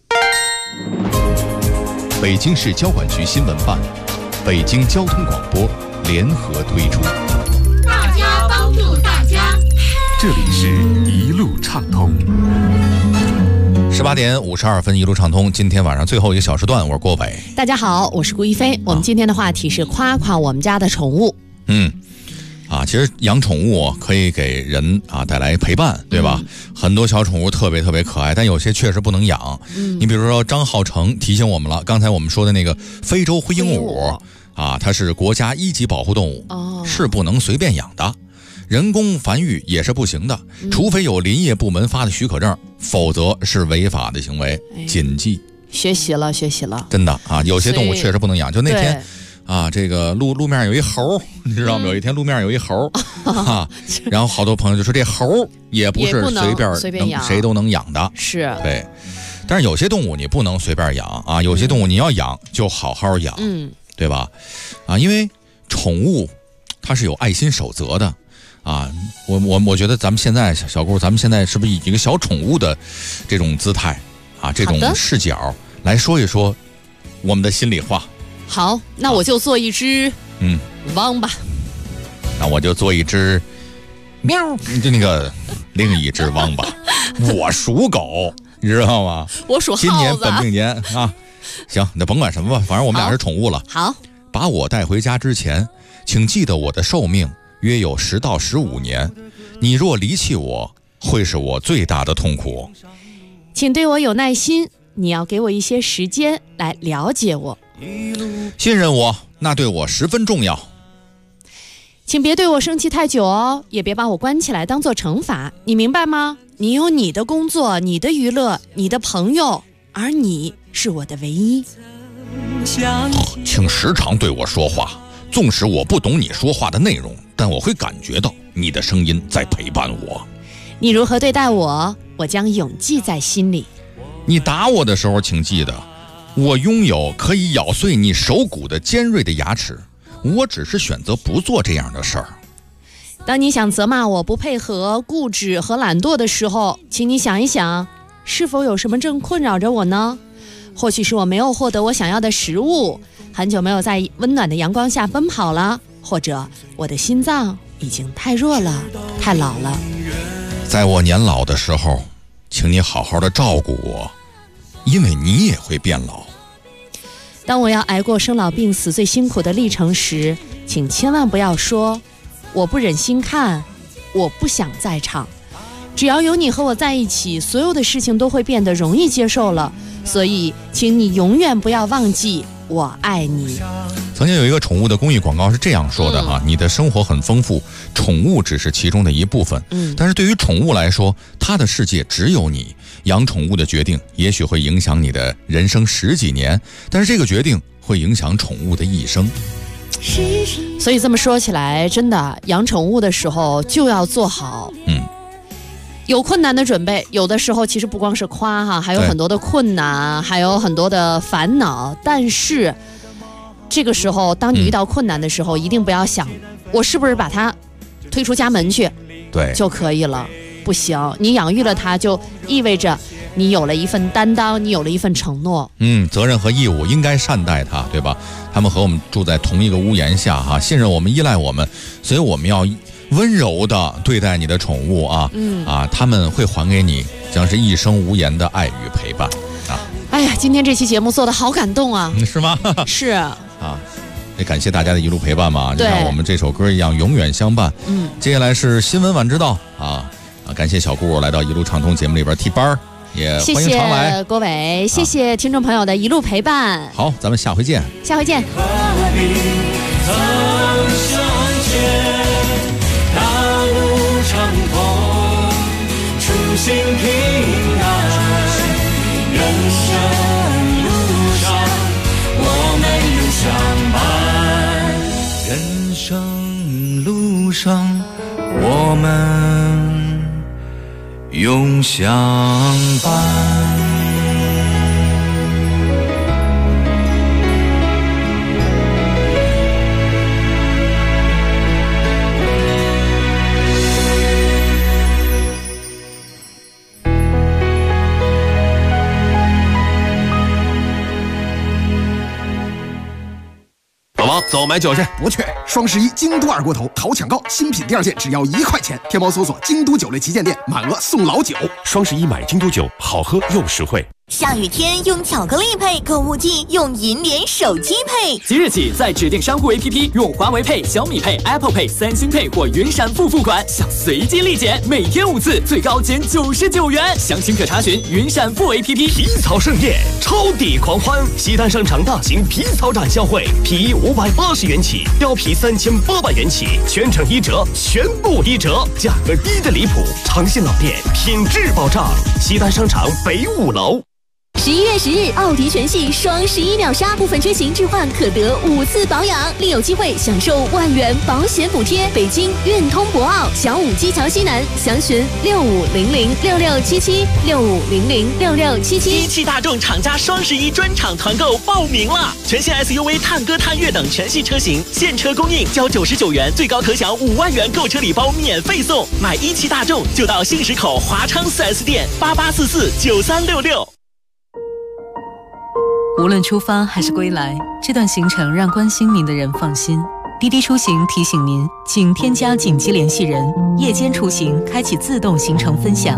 北京市交管局新闻办、北京交通广播联合推出。 大家帮助大家， 这里是一路畅通。 18点52分，一路畅通。今天晚上最后一个小时段，我是郭伟。 大家好，我是顾一飞。我们今天的话题是夸夸我们家的宠物。 其实养宠物可以给人带来陪伴，对吧？很多小宠物特别特别可爱，但有些确实不能养。你比如说张浩成提醒我们了，刚才我们说的那个非洲灰鹦鹉它是国家1级保护动物，是不能随便养的。人工繁育也是不行的，除非有林业部门发的许可证，否则是违法的行为，谨记。 学习了， 真的有些动物确实不能养。就那天这个路面有一猴，你知道吗？有一天路面有一猴然后好多朋友就说这猴也不是随便养，谁都能养的。 是， 对。但是有些动物你不能随便养有些动物你要养就好好养，对吧？因为宠物它是有爱心守则的。我觉得咱们现在小顾，咱们现在是不是以一个小宠物的这种姿态这种视角来说一说我们的心里话？ 好，那我就做一只汪吧。 那我就做一只喵，就那个另一只汪吧。我属狗，你知道吗？ 我属耗子。 今年本命年行，那甭管什么吧，反正我们俩是宠物了。 好， 把我带回家之前，请记得我的寿命约有10到15年，你若离弃我，会是我最大的痛苦。 请对我有耐心，你要给我一些时间来了解我。 信任我，那对我十分重要。 请别对我生气太久哦，也别把我关起来当做惩罚，你明白吗？你有你的工作，你的娱乐，你的朋友，而你是我的唯一。 请时常对我说话，纵使我不懂你说话的内容，但我会感觉到你的声音在陪伴我。 你如何对待我，我将永记在心里。 你打我的时候，请记得我拥有可以咬碎你手骨的尖锐的牙齿，我只是选择不做这样的事儿。 当你想责骂我不配合、固执和懒惰的时候，请你想一想，是否有什么正困扰着我呢？或许是我没有获得我想要的食物，很久没有在温暖的阳光下奔跑了，或者我的心脏已经太弱了，太老了。 在我年老的时候，请你好好的照顾我，因为你也会变老。 当我要挨过生老病死最辛苦的历程时，请千万不要说我不忍心看，我不想在场。只要有你和我在一起，所有的事情都会变得容易接受了。所以请你永远不要忘记我爱你。 曾经有一个宠物的公益广告是这样说的你的生活很丰富，宠物只是其中的一部分。但是对于宠物来说，它的世界只有你。养宠物的决定也许会影响你的人生10几年，但是这个决定会影响宠物的一生。 所以这么说起来，真的养宠物的时候就要做好有困难的准备。有的时候其实不光是夸还有很多的困难，还有很多的烦恼。但是这个时候当你遇到困难的时候，一定不要想我是不是把它推出家门去， 对， 就可以了。 不行，你养育了它，就意味着你有了一份担当，你有了一份承诺。 责任和义务应该善待它，对吧？他们和我们住在同一个屋檐下哈，信任我们，依赖我们，所以我们要温柔的对待你的宠物啊，他们会还给你将是一生无言的爱与陪伴啊。 哎呀，今天这期节目做得好感动啊！ 是吗？ 是啊， 也感谢大家的一路陪伴嘛，就像我们这首歌一样，永远相伴。接下来是新闻晚知道感谢小顾来到一路畅通节目里边替班，也欢迎常来。 谢谢郭伟，谢谢听众朋友的一路陪伴。 好，咱们下回见。 下回见。 大路畅通，初心平安，人生路上我们永相伴，人生路上我们永相伴。 走买酒去， 不去。双11京都二锅头淘抢购，新品第2件只要1块钱。天猫搜索京都酒类旗舰店，满额送老酒。 双11买京都酒，好喝又实惠。 下雨天用巧克力配，购物季用银联手机配。 即日起，在指定商户 APP 用华为配、小米配、Apple Pay、三星配或云闪付付款，享随机立减，每天5次，最高减99元。详情可查询云闪付 APP。 皮草盛宴，超抵狂欢！西单商场大型皮草展销会，皮衣580元起，貂皮3800元起，全程1折，全部1折，价格低得离谱。长信老店，品质保障。西单商场北5楼。 11月10日，奥迪全系双11秒杀，部分车型置换可得5次保养，另有机会享受10000元保险补贴。北京运通博奥小武基桥西南，详询65006677 65006677。 一汽大众厂家双11专场团购报名了，全新 SUV 探歌、探岳等全系车型现车供应，交99元，最高可享5万元购车礼包免费送。买一汽大众就到杏石口华昌 4S 店88449366。 无论出发还是归来，这段行程让关心您的人放心。滴滴出行提醒您，请添加紧急联系人，夜间出行开启自动行程分享。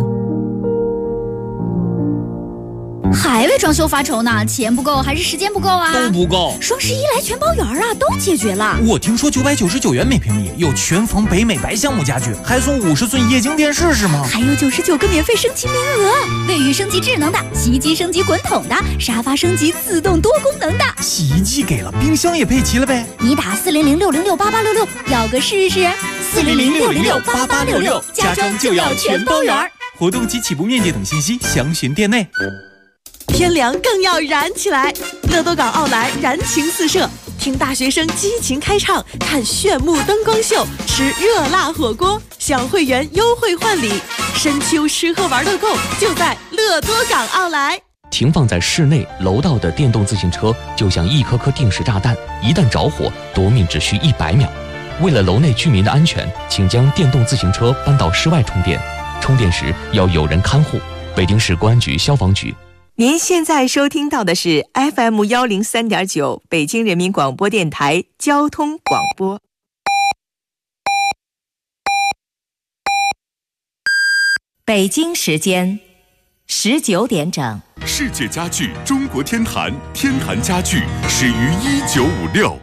还为装修发愁呢？钱不够还是时间不够啊？ 都不够。 双11来全包圆啊，都解决了。 我听说999元每平米有全房北美白橡木家具，还送50寸液晶电视是吗？ 还有99个免费升级名额，卫浴升级智能的，洗衣机升级滚筒的，沙发升级自动多功能的。 洗衣机给了，冰箱也配齐了呗？ 你打40060688866，要个试试。40060688866，家装就要全包圆。 活动及起步面积等信息详询店内。 天凉更要燃起来，乐多港奥莱燃情四射，听大学生激情开唱，看炫目灯光秀，吃热辣火锅，享会员优惠换礼，深秋吃喝玩乐购就在乐多港奥莱。 停放在室内楼道的电动自行车就像一颗颗定时炸弹，一旦着火夺命只需100秒。为了楼内居民的安全，请将电动自行车搬到室外充电，充电时要有人看护。北京市公安局消防局。 您现在收听到的是 FM 103.9北京人民广播电台交通广播。 北京时间19点整。 世界家具中国天坛，天坛家具始于1956。